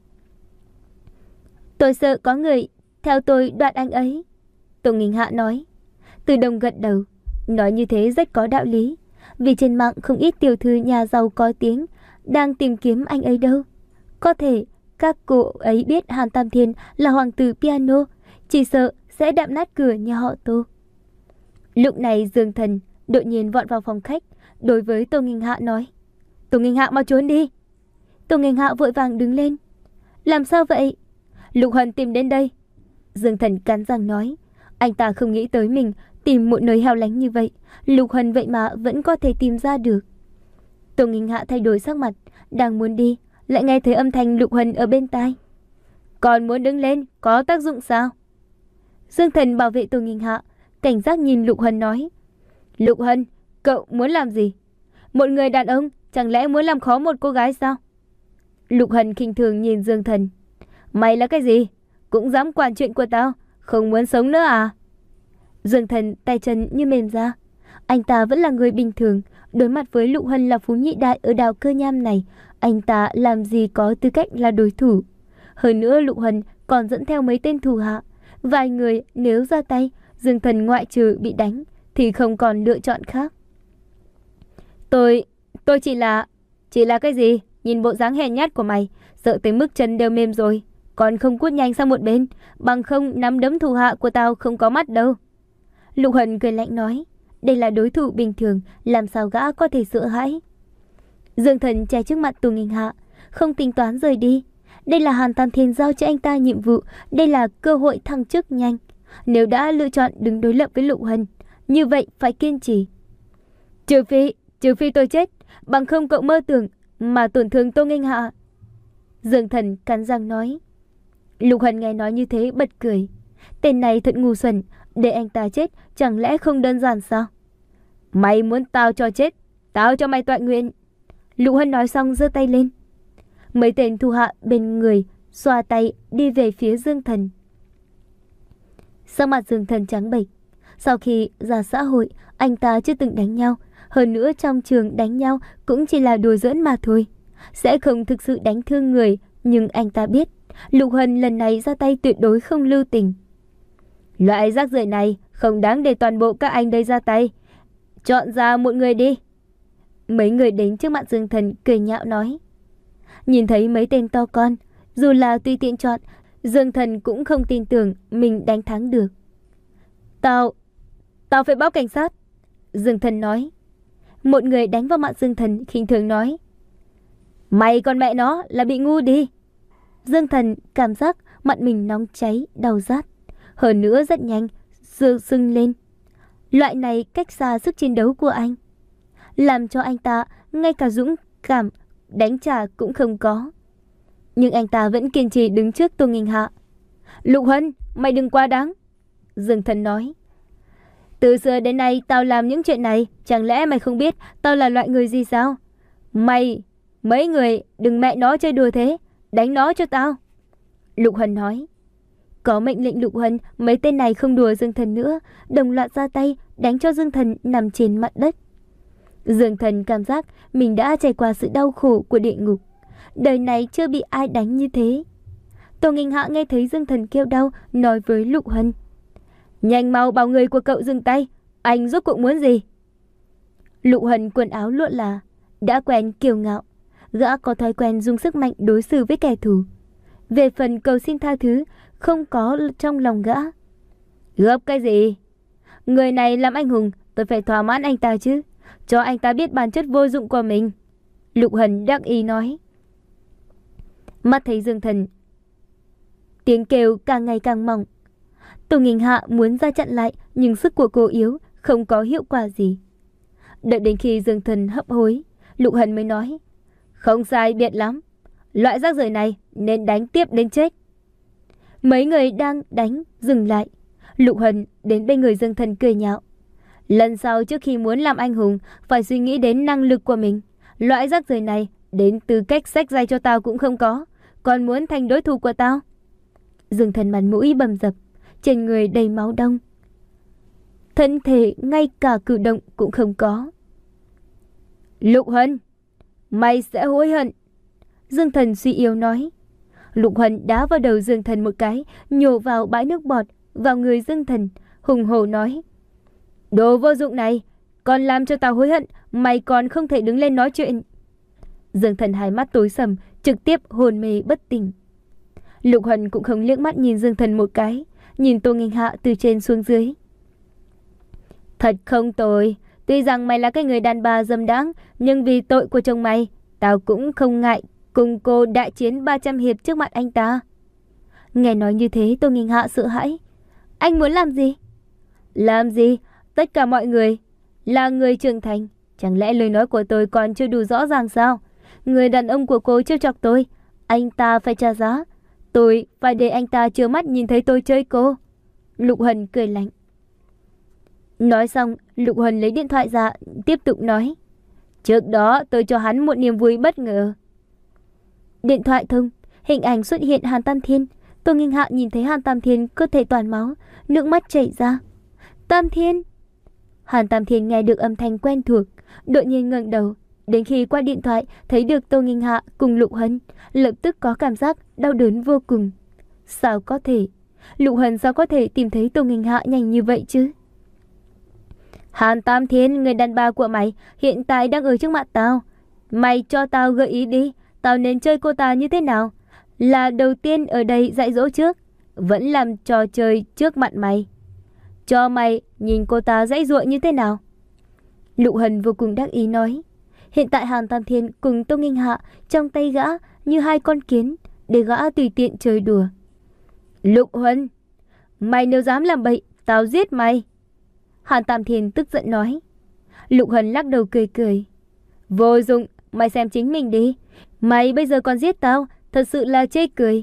Tôi sợ có người theo tôi đoạt anh ấy, Tô Nghinh Hạ nói. Từ Đồng gật đầu. Nói như thế rất có đạo lý. Vì trên mạng không ít tiểu thư nhà giàu có tiếng đang tìm kiếm anh ấy đâu. Có thể các cô ấy biết Hàn Tam Thiên là hoàng tử piano, chỉ sợ sẽ đạp nát cửa nhà họ Tô. Lúc này Dương Thần đột nhiên vọt vào phòng khách, đối với Tô Nghinh Hạ nói. Tô Nghinh Hạ mau trốn đi. Tô Nghinh Hạ vội vàng đứng lên. Làm sao vậy? Lục Hân tìm đến đây. Dương Thần cắn răng nói. Anh ta không nghĩ tới mình tìm một nơi hẻo lánh như vậy, Lục Hân vậy mà vẫn có thể tìm ra được. Tô Nghinh Hạ thay đổi sắc mặt, đang muốn đi, lại nghe thấy âm thanh Lục Hân ở bên tai. Còn muốn đứng lên, có tác dụng sao? Dương Thần bảo vệ Tô Nghinh Hạ, cảnh giác nhìn Lục Hân nói. Lục Hân, cậu muốn làm gì? Một người đàn ông, chẳng lẽ muốn làm khó một cô gái sao? Lục Hân khinh thường nhìn Dương Thần. Mày là cái gì? Cũng dám quản chuyện của tao, không muốn sống nữa à? Dương Thần tay chân như mềm ra. Anh ta vẫn là người bình thường, đối mặt với Lục Hân là phú nhị đại ở đảo Cơ Nham này, anh ta làm gì có tư cách là đối thủ. Hơn nữa Lục Hân còn dẫn theo mấy tên thủ hạ, vài người nếu ra tay, Dương Thần ngoại trừ bị đánh thì không còn lựa chọn khác. Tôi, tôi chỉ là, chỉ là cái gì? Nhìn bộ dáng hèn nhát của mày, sợ tới mức chân đều mềm rồi, còn không cút nhanh sang một bên, bằng không nắm đấm thủ hạ của tao không có mắt đâu. Lục Hân cười lạnh nói. Đây là đối thủ bình thường, làm sao gã có thể sợ hãi. Dương Thần che trước mặt Tô Nghinh Hạ, không tính toán rời đi. Đây là Hàn Tam Thiên giao cho anh ta nhiệm vụ, đây là cơ hội thăng chức nhanh. Nếu đã lựa chọn đứng đối lập với Lục Hân, như vậy phải kiên trì. Trừ phi, trừ phi tôi chết, bằng không cậu mơ tưởng mà tổn thương Tô Nghinh Hạ. Dương Thần cắn răng nói. Lục Hân nghe nói như thế bật cười. Tên này thật ngu xuẩn, để anh ta chết chẳng lẽ không đơn giản sao? Mày muốn tao cho chết, tao cho mày tọa nguyện. Lục Hân nói xong giơ tay lên. Mấy tên thủ hạ bên người xoa tay đi về phía Dương Thần. Sắc mặt Dương Thần trắng bệch. Sau khi ra xã hội, anh ta chưa từng đánh nhau. Hơn nữa trong trường đánh nhau cũng chỉ là đùa giỡn mà thôi, sẽ không thực sự đánh thương người. Nhưng anh ta biết Lục Hân lần này ra tay tuyệt đối không lưu tình. Loại rác rưởi này không đáng để toàn bộ các anh đây ra tay. Chọn ra một người đi. Mấy người đến trước mặt Dương Thần cười nhạo nói. Nhìn thấy mấy tên to con, dù là tùy tiện chọn, Dương Thần cũng không tin tưởng mình đánh thắng được. Tao, tao phải báo cảnh sát, Dương Thần nói. Một người đánh vào mặt Dương Thần khinh thường nói. Mày con mẹ nó là bị ngu đi. Dương Thần cảm giác mặt mình nóng cháy, đau rát. Hơn nữa rất nhanh, sưng sưng lên. Loại này cách xa sức chiến đấu của anh, làm cho anh ta ngay cả dũng cảm đánh trả cũng không có. Nhưng anh ta vẫn kiên trì đứng trước Tô Nghinh Hạ. Lục Hân, mày đừng quá đáng, Dương Thần nói. Từ xưa đến nay tao làm những chuyện này, chẳng lẽ mày không biết tao là loại người gì sao? Mày, mấy người đừng mẹ nó chơi đùa thế, đánh nó cho tao. Lục Hân nói. Có mệnh lệnh Lục Hân, mấy tên này không đùa Dương Thần nữa, đồng loạt ra tay đánh cho Dương Thần nằm trên mặt đất. Dương Thần cảm giác mình đã trải qua sự đau khổ của địa ngục, đời này chưa bị ai đánh như thế. Tô Nghinh Hạ nghe thấy Dương Thần kêu đau, nói với Lục Hân. Nhanh mau bảo người của cậu dừng tay, anh rốt cuộc muốn gì? Lục Hân quần áo lụa là, đã quen kiêu ngạo, gã có thói quen dùng sức mạnh đối xử với kẻ thù. Về phần cầu xin tha thứ, không có trong lòng gã. Gấp cái gì? Người này làm anh hùng, tôi phải thỏa mãn anh ta chứ, cho anh ta biết bản chất vô dụng của mình. Lục Hân đắc ý nói. Mắt thấy Dương Thần, tiếng kêu càng ngày càng mỏng. Tô Nghinh Hạ muốn ra chặn lại, nhưng sức của cô yếu, không có hiệu quả gì. Đợi đến khi Dương Thần hấp hối, Lục Hân mới nói. Không sai biệt lắm. Loại rác rưởi này nên đánh tiếp đến chết. Mấy người đang đánh dừng lại. Lục Huân đến bên người Dương Thần cười nhạo. Lần sau trước khi muốn làm anh hùng phải suy nghĩ đến năng lực của mình. Loại rác rưởi này đến tư cách xách dây cho tao cũng không có, còn muốn thành đối thủ của tao. Dương Thần mặt mũi bầm dập, trên người đầy máu đông, thân thể ngay cả cử động cũng không có. Lục Huân, mày sẽ hối hận. Dương Thần suy yếu nói. Lục Huân đá vào đầu Dương Thần một cái, nhổ vào bãi nước bọt vào người Dương Thần, hùng hổ nói. Đồ vô dụng này, còn làm cho tao hối hận, mày còn không thể đứng lên nói chuyện. Dương Thần hai mắt tối sầm, trực tiếp hồn mê bất tỉnh. Lục Huân cũng không liếc mắt nhìn Dương Thần một cái, nhìn Tô Nghênh Hạ từ trên xuống dưới. Thật không tồi, tuy rằng mày là cái người đàn bà dâm đãng, nhưng vì tội của chồng mày, tao cũng không ngại cùng cô đại chiến ba trăm hiệp trước mặt anh ta. Nghe nói như thế, Tô Nghênh Hạ sợ hãi. Anh muốn làm gì? Làm gì? Tất cả mọi người là người trưởng thành, chẳng lẽ lời nói của tôi còn chưa đủ rõ ràng sao? Người đàn ông của cô trêu chọc tôi, anh ta phải trả giá. Tôi phải để anh ta trơ mắt nhìn thấy tôi chơi cô. Lục Huân cười lạnh. Nói xong, Lục Huân lấy điện thoại ra, tiếp tục nói. Trước đó tôi cho hắn một niềm vui bất ngờ. Điện thoại thông, hình ảnh xuất hiện Hàn Tam Thiên. Tô Nghênh Hạ nhìn thấy Hàn Tam Thiên cơ thể toàn máu, nước mắt chảy ra. Tam Thiên. Hàn Tam Thiên nghe được âm thanh quen thuộc, đột nhiên ngẩng đầu. Đến khi qua điện thoại thấy được Tô Nghênh Hạ cùng Lục Huân, lập tức có cảm giác đau đớn vô cùng. Sao có thể? Lục Huân sao có thể tìm thấy Tô Nghênh Hạ nhanh như vậy chứ? Hàn Tam Thiên, người đàn bà của mày hiện tại đang ở trước mặt tao. Mày cho tao gợi ý đi, tao nên chơi cô ta như thế nào? Là đầu tiên ở đây dạy dỗ trước, vẫn làm trò chơi trước mặt mày. Cho mày nhìn cô ta dãy dụa như thế nào? Lục Huân vô cùng đắc ý nói. Hiện tại Hàn Tam Thiên cùng Tô Nghênh Hạ trong tay gã như hai con kiến, để gã tùy tiện chơi đùa. Lục Huân, mày nếu dám làm bậy, tao giết mày. Hàn Tam Thiên tức giận nói. Lục Huân lắc đầu cười cười. Vô dụng, mày xem chính mình đi. Mày bây giờ còn giết tao, thật sự là chê cười.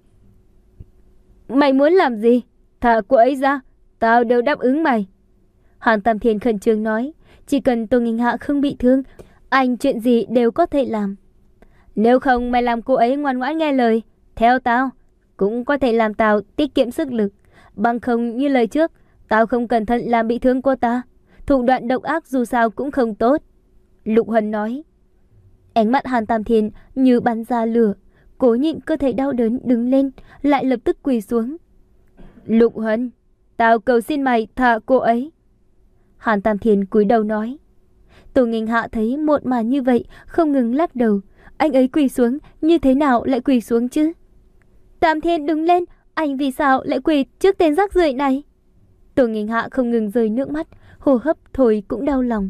Mày muốn làm gì? Thả cô ấy ra, tao đều đáp ứng mày. Hàn Tam Thiên khẩn trương nói. Chỉ cần Tô Nghênh Hạ không bị thương, anh chuyện gì đều có thể làm. Nếu không mày làm cô ấy ngoan ngoãn nghe lời, theo tao, cũng có thể làm tao tiết kiệm sức lực. Bằng không như lời trước, tao không cẩn thận làm bị thương cô ta. Thủ đoạn độc ác dù sao cũng không tốt. Lục Huân nói. Ánh mắt Hàn Tam Thiên như bắn ra lửa, cố nhịn cơ thể đau đớn đứng lên, lại lập tức quỳ xuống. Lục Huân, tao cầu xin mày thả cô ấy. Hàn Tam Thiên cúi đầu nói. Tô Nghênh Hạ thấy một màn như vậy, không ngừng lắc đầu. Anh ấy quỳ xuống, như thế nào lại quỳ xuống chứ? Tam Thiên đứng lên, anh vì sao lại quỳ trước tên rác rưởi này? Tô Nghênh Hạ không ngừng rơi nước mắt, hô hấp thôi cũng đau lòng.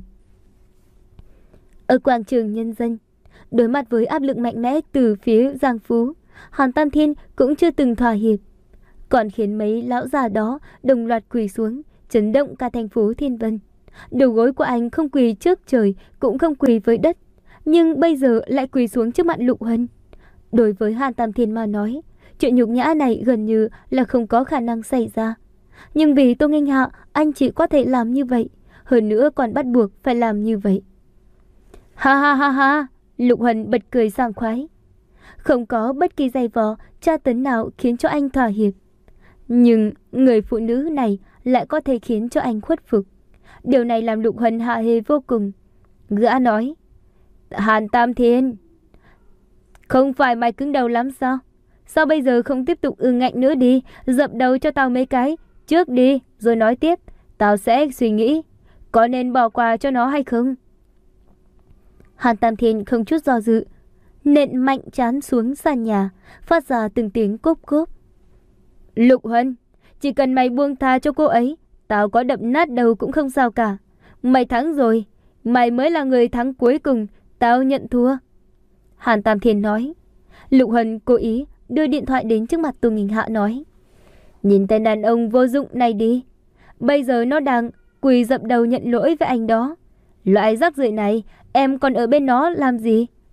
Ở quảng trường nhân dân, đối mặt với áp lực mạnh mẽ từ phía Giang Phú, Hàn Tam Thiên cũng chưa từng thỏa hiệp, còn khiến mấy lão già đó đồng loạt quỳ xuống, chấn động cả thành phố Thiên Vân. Đầu gối của anh không quỳ trước trời, cũng không quỳ với đất, nhưng bây giờ lại quỳ xuống trước mặt Lục Huân. Đối với Hàn Tam Thiên mà nói, chuyện nhục nhã này gần như là không có khả năng xảy ra. Nhưng vì Tô Nghênh Hạ, anh chỉ có thể làm như vậy, hơn nữa còn bắt buộc phải làm như vậy. Ha ha ha ha, Lục Huân bật cười sảng khoái. Không có bất kỳ giày vò, tra tấn nào khiến cho anh thỏa hiệp. Nhưng người phụ nữ này lại có thể khiến cho anh khuất phục. Điều này làm Lục Huân hạ hê vô cùng. Gã nói. Hàn Tam Thiên, không phải mày cứng đầu lắm sao? Sao bây giờ không tiếp tục ương ngạnh nữa đi, dập đầu cho tao mấy cái trước đi, rồi nói tiếp. Tao sẽ suy nghĩ có nên bỏ qua cho nó hay không. Hàn Tam Thiên không chút do dự, nện mạnh trán xuống sàn nhà, phát ra từng tiếng cốp cốp. Lục Huân, chỉ cần mày buông tha cho cô ấy, tao có đập nát đầu cũng không sao cả. Mày thắng rồi, mày mới là người thắng cuối cùng, tao nhận thua. Hàn Tam Thiên nói. Lục Huân cố ý đưa điện thoại đến trước mặt Tô Nghênh Hạ nói. Nhìn tên đàn ông vô dụng này đi, bây giờ nó đang quỳ dập đầu nhận lỗi với anh đó. Loại rác rưởi này, em còn ở bên nó làm gì?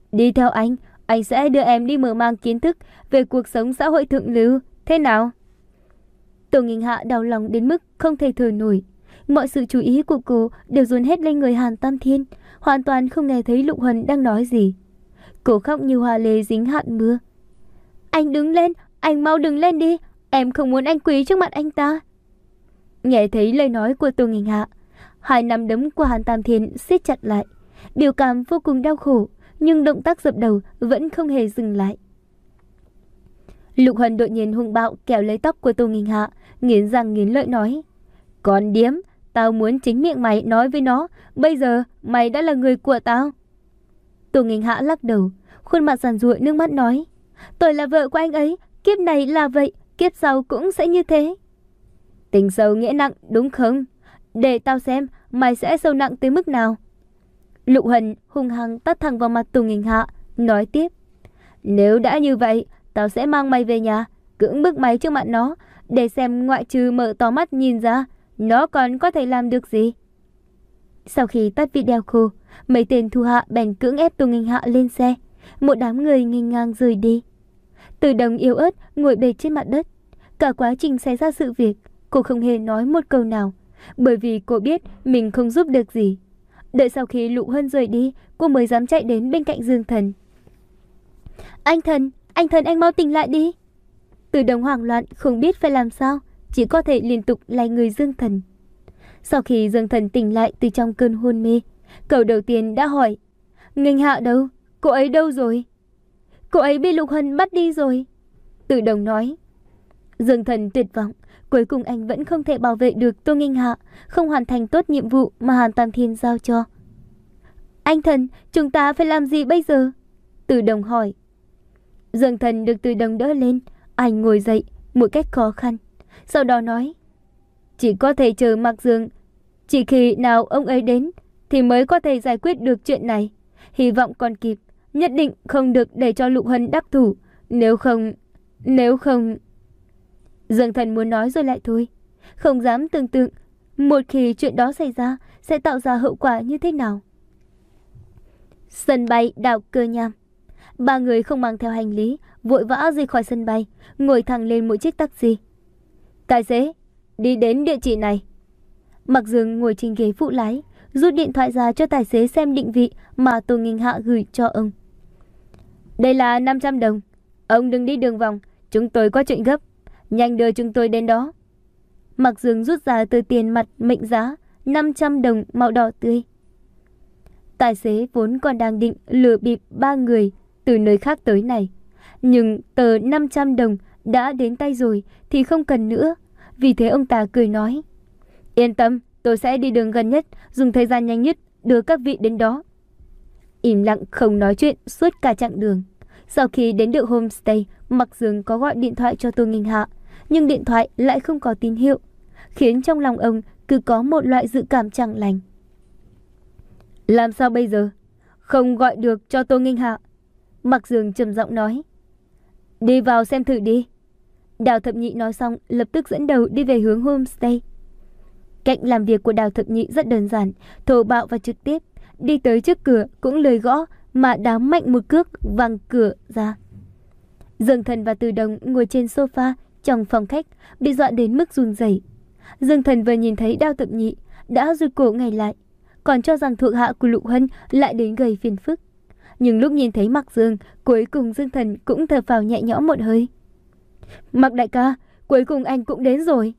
Đi theo anh, anh sẽ đưa em đi mở mang kiến thức về cuộc sống xã hội thượng lưu, thế nào? Tô Nghinh Hạ đau lòng đến mức không thể thở nổi. Mọi sự chú ý của cô đều dồn hết lên người Hàn Tam Thiên, hoàn toàn không nghe thấy Lục Huân đang nói gì. Cô khóc như hoa lê dính hạn mưa. Anh đứng lên, anh mau đứng lên đi, em không muốn anh quỳ trước mặt anh ta. Nghe thấy lời nói của Tô Nghinh Hạ, hai nắm đấm của Hàn Tam Thiên siết chặt lại, biểu cảm vô cùng đau khổ, nhưng động tác dập đầu vẫn không hề dừng lại. Lục Huân đột nhiên hung bạo kéo lấy tóc của Tô Nghinh Hạ, nghiến răng nghiến lợi nói: Con điếm, tao muốn chính miệng mày nói với nó, bây giờ mày đã là người của tao. Tô Nghinh Hạ lắc đầu, khuôn mặt giàn giụa nước mắt nói: Tôi là vợ của anh ấy, kiếp này là vậy, kiếp sau cũng sẽ như thế. Tình sâu nghĩa nặng đúng không? Để tao xem mày sẽ sâu nặng tới mức nào. Lục Huân hung hăng tát thẳng vào mặt Tô Nghinh Hạ, nói tiếp: Nếu đã như vậy, tao sẽ mang mày về nhà, cưỡng bức mày trước mặt nó, để xem ngoại trừ mở to mắt nhìn ra, nó còn có thể làm được gì. Sau khi tắt video khô, mấy tên thu hạ bèn cưỡng ép Tô Nghinh Hạ lên xe. Một đám người nghênh ngang rời đi. Từ Đồng yếu ớt ngồi bệt trên mặt đất. Cả quá trình xảy ra sự việc, cô không hề nói một câu nào, bởi vì cô biết mình không giúp được gì. Đợi sau khi Lục Huân rời đi, cô mới dám chạy đến bên cạnh Dương Thần. Anh Thần, anh Thần anh mau tỉnh lại đi. Từ Đồng hoảng loạn không biết phải làm sao, chỉ có thể liên tục lay người Dương Thần. Sau khi Dương Thần tỉnh lại từ trong cơn hôn mê, câu đầu tiên đã hỏi: Nghênh Hạ đâu? Cô ấy đâu rồi? Cô ấy bị Lục Huân bắt đi rồi. Từ Đồng nói. Dương Thần tuyệt vọng, cuối cùng anh vẫn không thể bảo vệ được Tô Nghinh Hạ, không hoàn thành tốt nhiệm vụ mà Hàn Tam Thiên giao cho. Anh Thần, chúng ta phải làm gì bây giờ? Từ Đồng hỏi. Dương Thần được Từ Đồng đỡ lên, anh ngồi dậy một cách khó khăn, sau đó nói: Chỉ có thể chờ Mạc Dương, chỉ khi nào ông ấy đến thì mới có thể giải quyết được chuyện này. Hy vọng còn kịp, nhất định không được để cho Lục Huân đắc thủ, nếu không, nếu không... Dương Thần muốn nói rồi lại thôi, không dám tưởng tượng một khi chuyện đó xảy ra sẽ tạo ra hậu quả như thế nào. Sân bay đảo Cơ Nham. Ba người không mang theo hành lý, vội vã rời khỏi sân bay, ngồi thẳng lên một chiếc taxi. Tài xế, đi đến địa chỉ này. Mạc Dương ngồi trên ghế phụ lái, rút điện thoại ra cho tài xế xem định vị mà Tô Nghinh Hạ gửi cho ông. Đây là năm trăm đồng. Ông đừng đi đường vòng, chúng tôi có chuyện gấp. Nhanh đưa chúng tôi đến đó. Mạc Dương rút ra tờ tiền mặt mệnh giá năm trăm đồng màu đỏ tươi. Tài xế vốn còn đang định lừa bịp ba người từ nơi khác tới này, nhưng tờ năm trăm đồng đã đến tay rồi thì không cần nữa. Vì thế ông ta cười nói: Yên tâm, tôi sẽ đi đường gần nhất, dùng thời gian nhanh nhất đưa các vị đến đó. Im lặng không nói chuyện suốt cả chặng đường. Sau khi đến được homestay, Mạc Dương có gọi điện thoại cho Tô Nghinh Hạ, nhưng điện thoại lại không có tín hiệu, khiến trong lòng ông cứ có một loại dự cảm chẳng lành. Làm sao bây giờ? Không gọi được cho Tô Nghinh Hạ. Mạc Dương trầm giọng nói: Đi vào xem thử đi. Đào Thập Nhị nói xong lập tức dẫn đầu đi về hướng homestay. Cách làm việc của Đào Thập Nhị rất đơn giản, thô bạo và trực tiếp. Đi tới trước cửa cũng lời gõ mà đá mạnh một cước văng cửa ra. Dương Thần và Từ Đồng ngồi trên sofa trong phòng khách, bị dọa đến mức run rẩy. Dương Thần vừa nhìn thấy Đào Thập Nhị đã rụt cổ ngay lại, còn cho rằng thuộc hạ của Lục Huân lại đến gây phiền phức. Nhưng lúc nhìn thấy Mạc Dương, cuối cùng Dương Thần cũng thở phào nhẹ nhõm một hơi. Mạc đại ca, cuối cùng anh cũng đến rồi.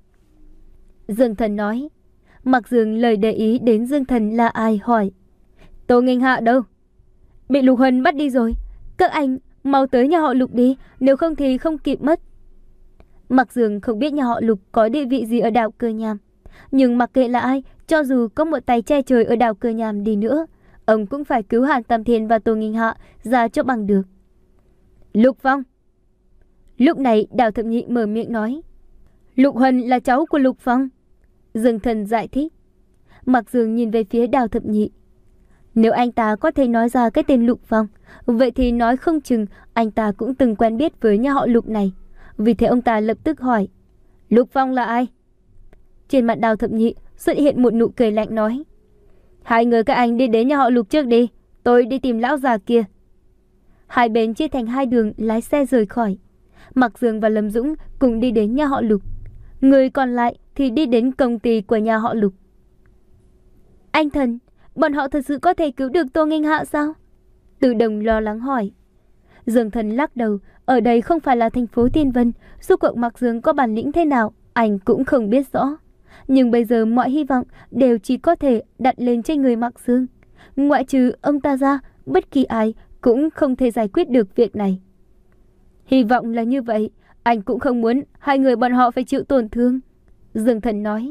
Dương Thần nói. Mạc Dương lời để ý đến Dương Thần là ai hỏi: Tô Nghinh Hạ đâu? Bị Lục Huân bắt đi rồi. Các anh mau tới nhà họ Lục đi, nếu không thì không kịp mất. Mạc Dương không biết nhà họ Lục có địa vị gì ở đảo Cơ Nham, nhưng mặc kệ là ai, cho dù có một tay che trời ở đảo Cơ Nham đi nữa, ông cũng phải cứu Hàn Tam Thiên và Tô Nghinh Hạ ra cho bằng được. Lục Phong. Lúc này Đào Thập Nhị mở miệng nói: Lục Huân là cháu của Lục Phong. Dương Thần giải thích. Mạc Dương nhìn về phía Đào Thập Nhị. Nếu anh ta có thể nói ra cái tên Lục Phong, vậy thì nói không chừng anh ta cũng từng quen biết với nhà họ Lục này. Vì thế ông ta lập tức hỏi: Lục Phong là ai? Trên mặt Đào Thập Nhị xuất hiện một nụ cười lạnh nói: Hai người các anh đi đến nhà họ Lục trước đi, tôi đi tìm lão già kia. Hai bên chia thành hai đường lái xe rời khỏi. Mạc Dương và Lâm Dũng cùng đi đến nhà họ Lục. Người còn lại thì đi đến công ty của nhà họ Lục. Anh Thần, bọn họ thật sự có thể cứu được Tô Nghênh Hạ sao? Từ Đồng lo lắng hỏi. Dương Thần lắc đầu, ở đây không phải là thành phố Thiên Vân, rốt cuộc Mạc Dương có bản lĩnh thế nào, anh cũng không biết rõ. Nhưng bây giờ mọi hy vọng đều chỉ có thể đặt lên trên người Mạc Dương. Ngoại trừ ông ta ra, bất kỳ ai cũng không thể giải quyết được việc này. Hy vọng là như vậy, anh cũng không muốn hai người bọn họ phải chịu tổn thương. Dương Thần nói.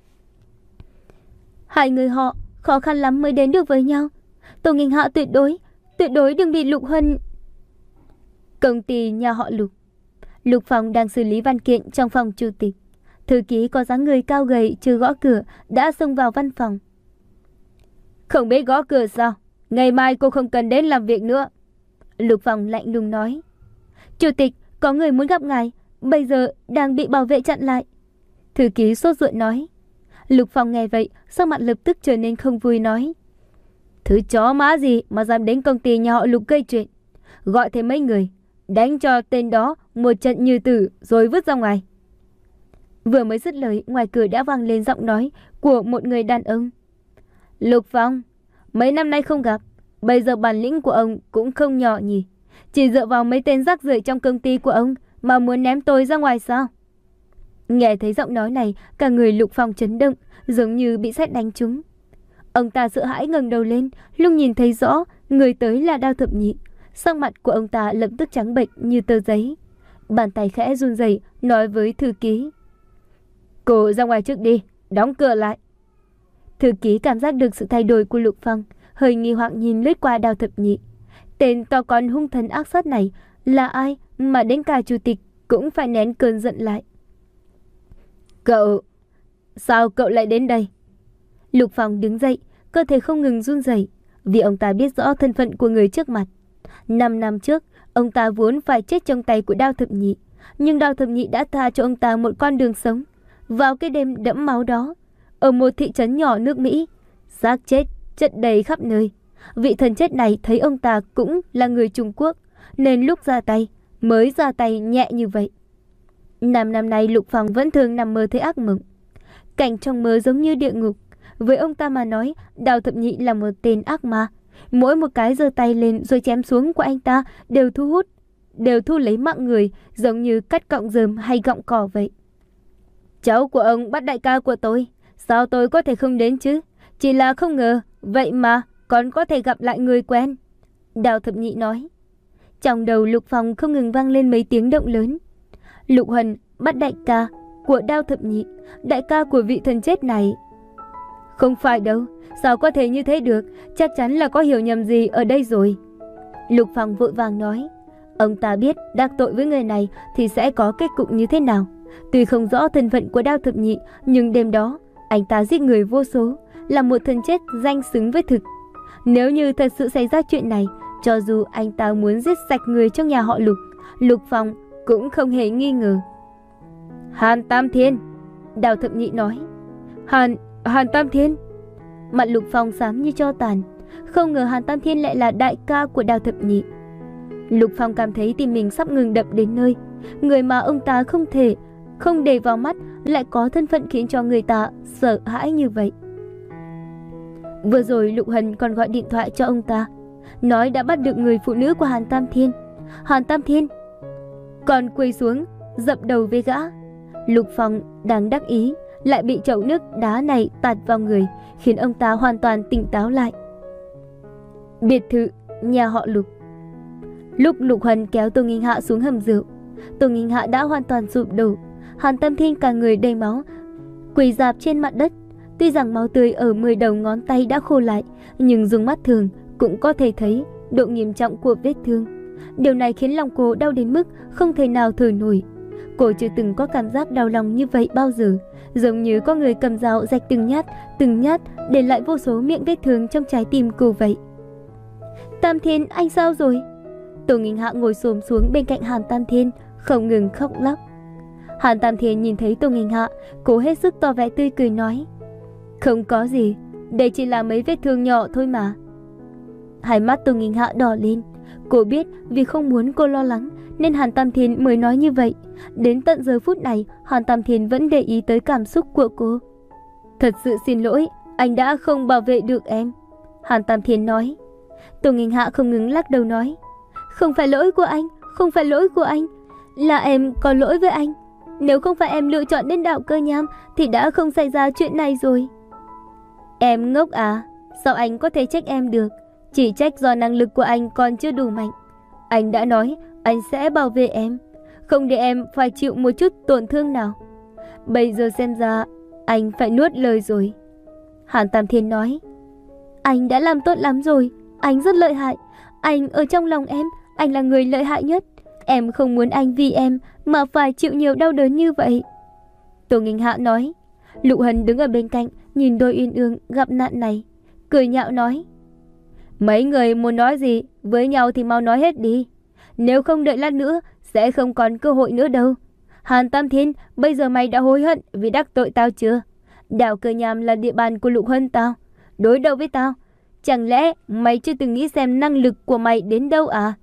Hai người họ khó khăn lắm mới đến được với nhau. Tô Nghênh Hạ tuyệt đối, tuyệt đối đừng bị Lục Huân. Công ty nhà họ Lục. Lục Phong đang xử lý văn kiện trong phòng chủ tịch. Thư ký có dáng người cao gầy chưa gõ cửa đã xông vào văn phòng. Không biết gõ cửa sao? Ngày mai cô không cần đến làm việc nữa. Lục Phong lạnh lùng nói. Chủ tịch, có người muốn gặp ngài, bây giờ đang bị bảo vệ chặn lại. Thư ký sốt ruột nói. Lục Phong nghe vậy, sắc mặt lập tức trở nên không vui nói. Thứ chó má gì mà dám đến công ty nhà họ Lục gây chuyện. Gọi thêm mấy người, đánh cho tên đó một trận như tử rồi vứt ra ngoài. Vừa mới dứt lời, ngoài cửa đã vang lên giọng nói của một người đàn ông. Lục Phong, mấy năm nay không gặp, bây giờ bản lĩnh của ông cũng không nhỏ nhỉ. Chỉ dựa vào mấy tên rác rưởi trong công ty của ông mà muốn ném tôi ra ngoài sao? Nghe thấy giọng nói này, cả người Lục Phong chấn động, giống như bị sét đánh trúng. Ông ta sợ hãi ngẩng đầu lên, lúc nhìn thấy rõ người tới là Đao Thập Nhị. Sắc mặt của ông ta lập tức trắng bệch như tờ giấy. Bàn tay khẽ run rẩy nói với thư ký. Cô ra ngoài trước đi, đóng cửa lại. Thư ký cảm giác được sự thay đổi của Lục Phong, hơi nghi hoặc nhìn lướt qua Đao Thập Nhị. Tên to con hung thần ác sát này là ai mà đến cả chủ tịch cũng phải nén cơn giận lại. Cậu, sao cậu lại đến đây? Lục Phong đứng dậy, cơ thể không ngừng run rẩy, vì ông ta biết rõ thân phận của người trước mặt. Năm năm trước, ông ta vốn phải chết trong tay của Đao Thập Nhị, nhưng Đao Thập Nhị đã tha cho ông ta một con đường sống. Vào cái đêm đẫm máu đó, ở một thị trấn nhỏ nước Mỹ, xác chết chất đầy khắp nơi. Vị thần chết này thấy ông ta cũng là người Trung Quốc, nên lúc ra tay mới ra tay nhẹ như vậy. Năm năm nay Lục Phong vẫn thường nằm mơ thấy ác mộng. Cảnh trong mơ giống như địa ngục. Với ông ta mà nói, Đao Thập Nhị là một tên ác ma. Mỗi một cái giơ tay lên rồi chém xuống của anh ta đều thu hút, đều thu lấy mạng người, giống như cắt cọng rơm hay gọng cỏ vậy. Cháu của ông bắt đại ca của tôi, sao tôi có thể không đến chứ? Chỉ là không ngờ, vậy mà còn có thể gặp lại người quen. Đao Thập Nhị nói. Trong đầu Lục Phong không ngừng vang lên mấy tiếng động lớn. Lục Huân bắt đại ca của Đao Thập Nhị, đại ca của vị thần chết này. Không phải đâu, sao có thể như thế được, chắc chắn là có hiểu nhầm gì ở đây rồi. Lục Phong vội vàng nói. Ông ta biết đắc tội với người này thì sẽ có kết cục như thế nào. Tuy không rõ thân phận của Đao Thập Nhị, nhưng đêm đó anh ta giết người vô số, là một thần chết danh xứng với thực. Nếu như thật sự xảy ra chuyện này, cho dù anh ta muốn giết sạch người trong nhà họ Lục, Lục Phong cũng không hề nghi ngờ. Hàn Tam Thiên, Đao Thập Nhị nói. Hàn, Hàn Tam Thiên. Mặt Lục Phong xám như tro tàn, không ngờ Hàn Tam Thiên lại là đại ca của Đao Thập Nhị. Lục Phong cảm thấy tim mình sắp ngừng đập đến nơi. Người mà ông ta không thể không để vào mắt lại có thân phận khiến cho người ta sợ hãi như vậy. Vừa rồi Lục Hân còn gọi điện thoại cho ông ta, nói đã bắt được người phụ nữ của Hàn Tam Thiên. Hàn Tam Thiên còn quỳ xuống dập đầu với gã. Lục Phong đang đắc ý lại bị chậu nước đá này tạt vào người, khiến ông ta hoàn toàn tỉnh táo lại. Biệt thự nhà họ Lục. Lúc Lục Hân kéo Tô Nghênh Hạ xuống hầm rượu, Tô Nghênh Hạ đã hoàn toàn sụp đổ. Hàn Tam Thiên cả người đầy máu, quỳ rạp trên mặt đất. Tuy rằng máu tươi ở mười đầu ngón tay đã khô lại, nhưng dùng mắt thường cũng có thể thấy độ nghiêm trọng của vết thương. Điều này khiến lòng cô đau đến mức không thể nào thở nổi. Cô chưa từng có cảm giác đau lòng như vậy bao giờ, giống như có người cầm dao rạch từng nhát, từng nhát để lại vô số miệng vết thương trong trái tim cô vậy. Tam Thiên, anh sao rồi? Tô Nghênh Hạ ngồi xổm xuống bên cạnh Hàn Tam Thiên, không ngừng khóc lóc. Hàn Tam Thiên nhìn thấy Tô Nghênh Hạ, cố hết sức tỏ vẻ tươi cười nói. Không có gì, đây chỉ là mấy vết thương nhỏ thôi mà. Hai mắt Tô Nghênh Hạ đỏ lên, Cô biết vì không muốn cô lo lắng nên Hàn Tam Thiên mới nói như vậy. Đến tận giờ phút này, Hàn Tam Thiên vẫn để ý tới cảm xúc của cô. Thật sự xin lỗi, anh đã không bảo vệ được em. Hàn Tam Thiên nói. Tô Nghinh Hạ không ngừng lắc đầu nói. Không phải lỗi của anh, không phải lỗi của anh. Là em có lỗi với anh. Nếu không phải em lựa chọn đến đạo Cơ Nham thì đã không xảy ra chuyện này rồi. Em ngốc à? Sao anh có thể trách em được? Chỉ trách do năng lực của anh còn chưa đủ mạnh. Anh đã nói anh sẽ bảo vệ em, không để em phải chịu một chút tổn thương nào. Bây giờ xem ra anh phải nuốt lời rồi. Hàn Tam Thiên nói. Anh đã làm tốt lắm rồi. Anh rất lợi hại. Anh ở trong lòng em, anh là người lợi hại nhất. Em không muốn anh vì em mà phải chịu nhiều đau đớn như vậy. Tô Nghinh Hạ nói. Lục Hân đứng ở bên cạnh nhìn đôi uyên ương gặp nạn này, cười nhạo nói. Mấy người muốn nói gì với nhau thì mau nói hết đi. Nếu không đợi lát nữa sẽ không còn cơ hội nữa đâu. Hàn Tam Thiên, bây giờ mày đã hối hận vì đắc tội tao chưa? Đảo Cơ Nham là địa bàn của Lục Hân tao. Đối đầu với tao, chẳng lẽ mày chưa từng nghĩ xem năng lực của mày đến đâu à?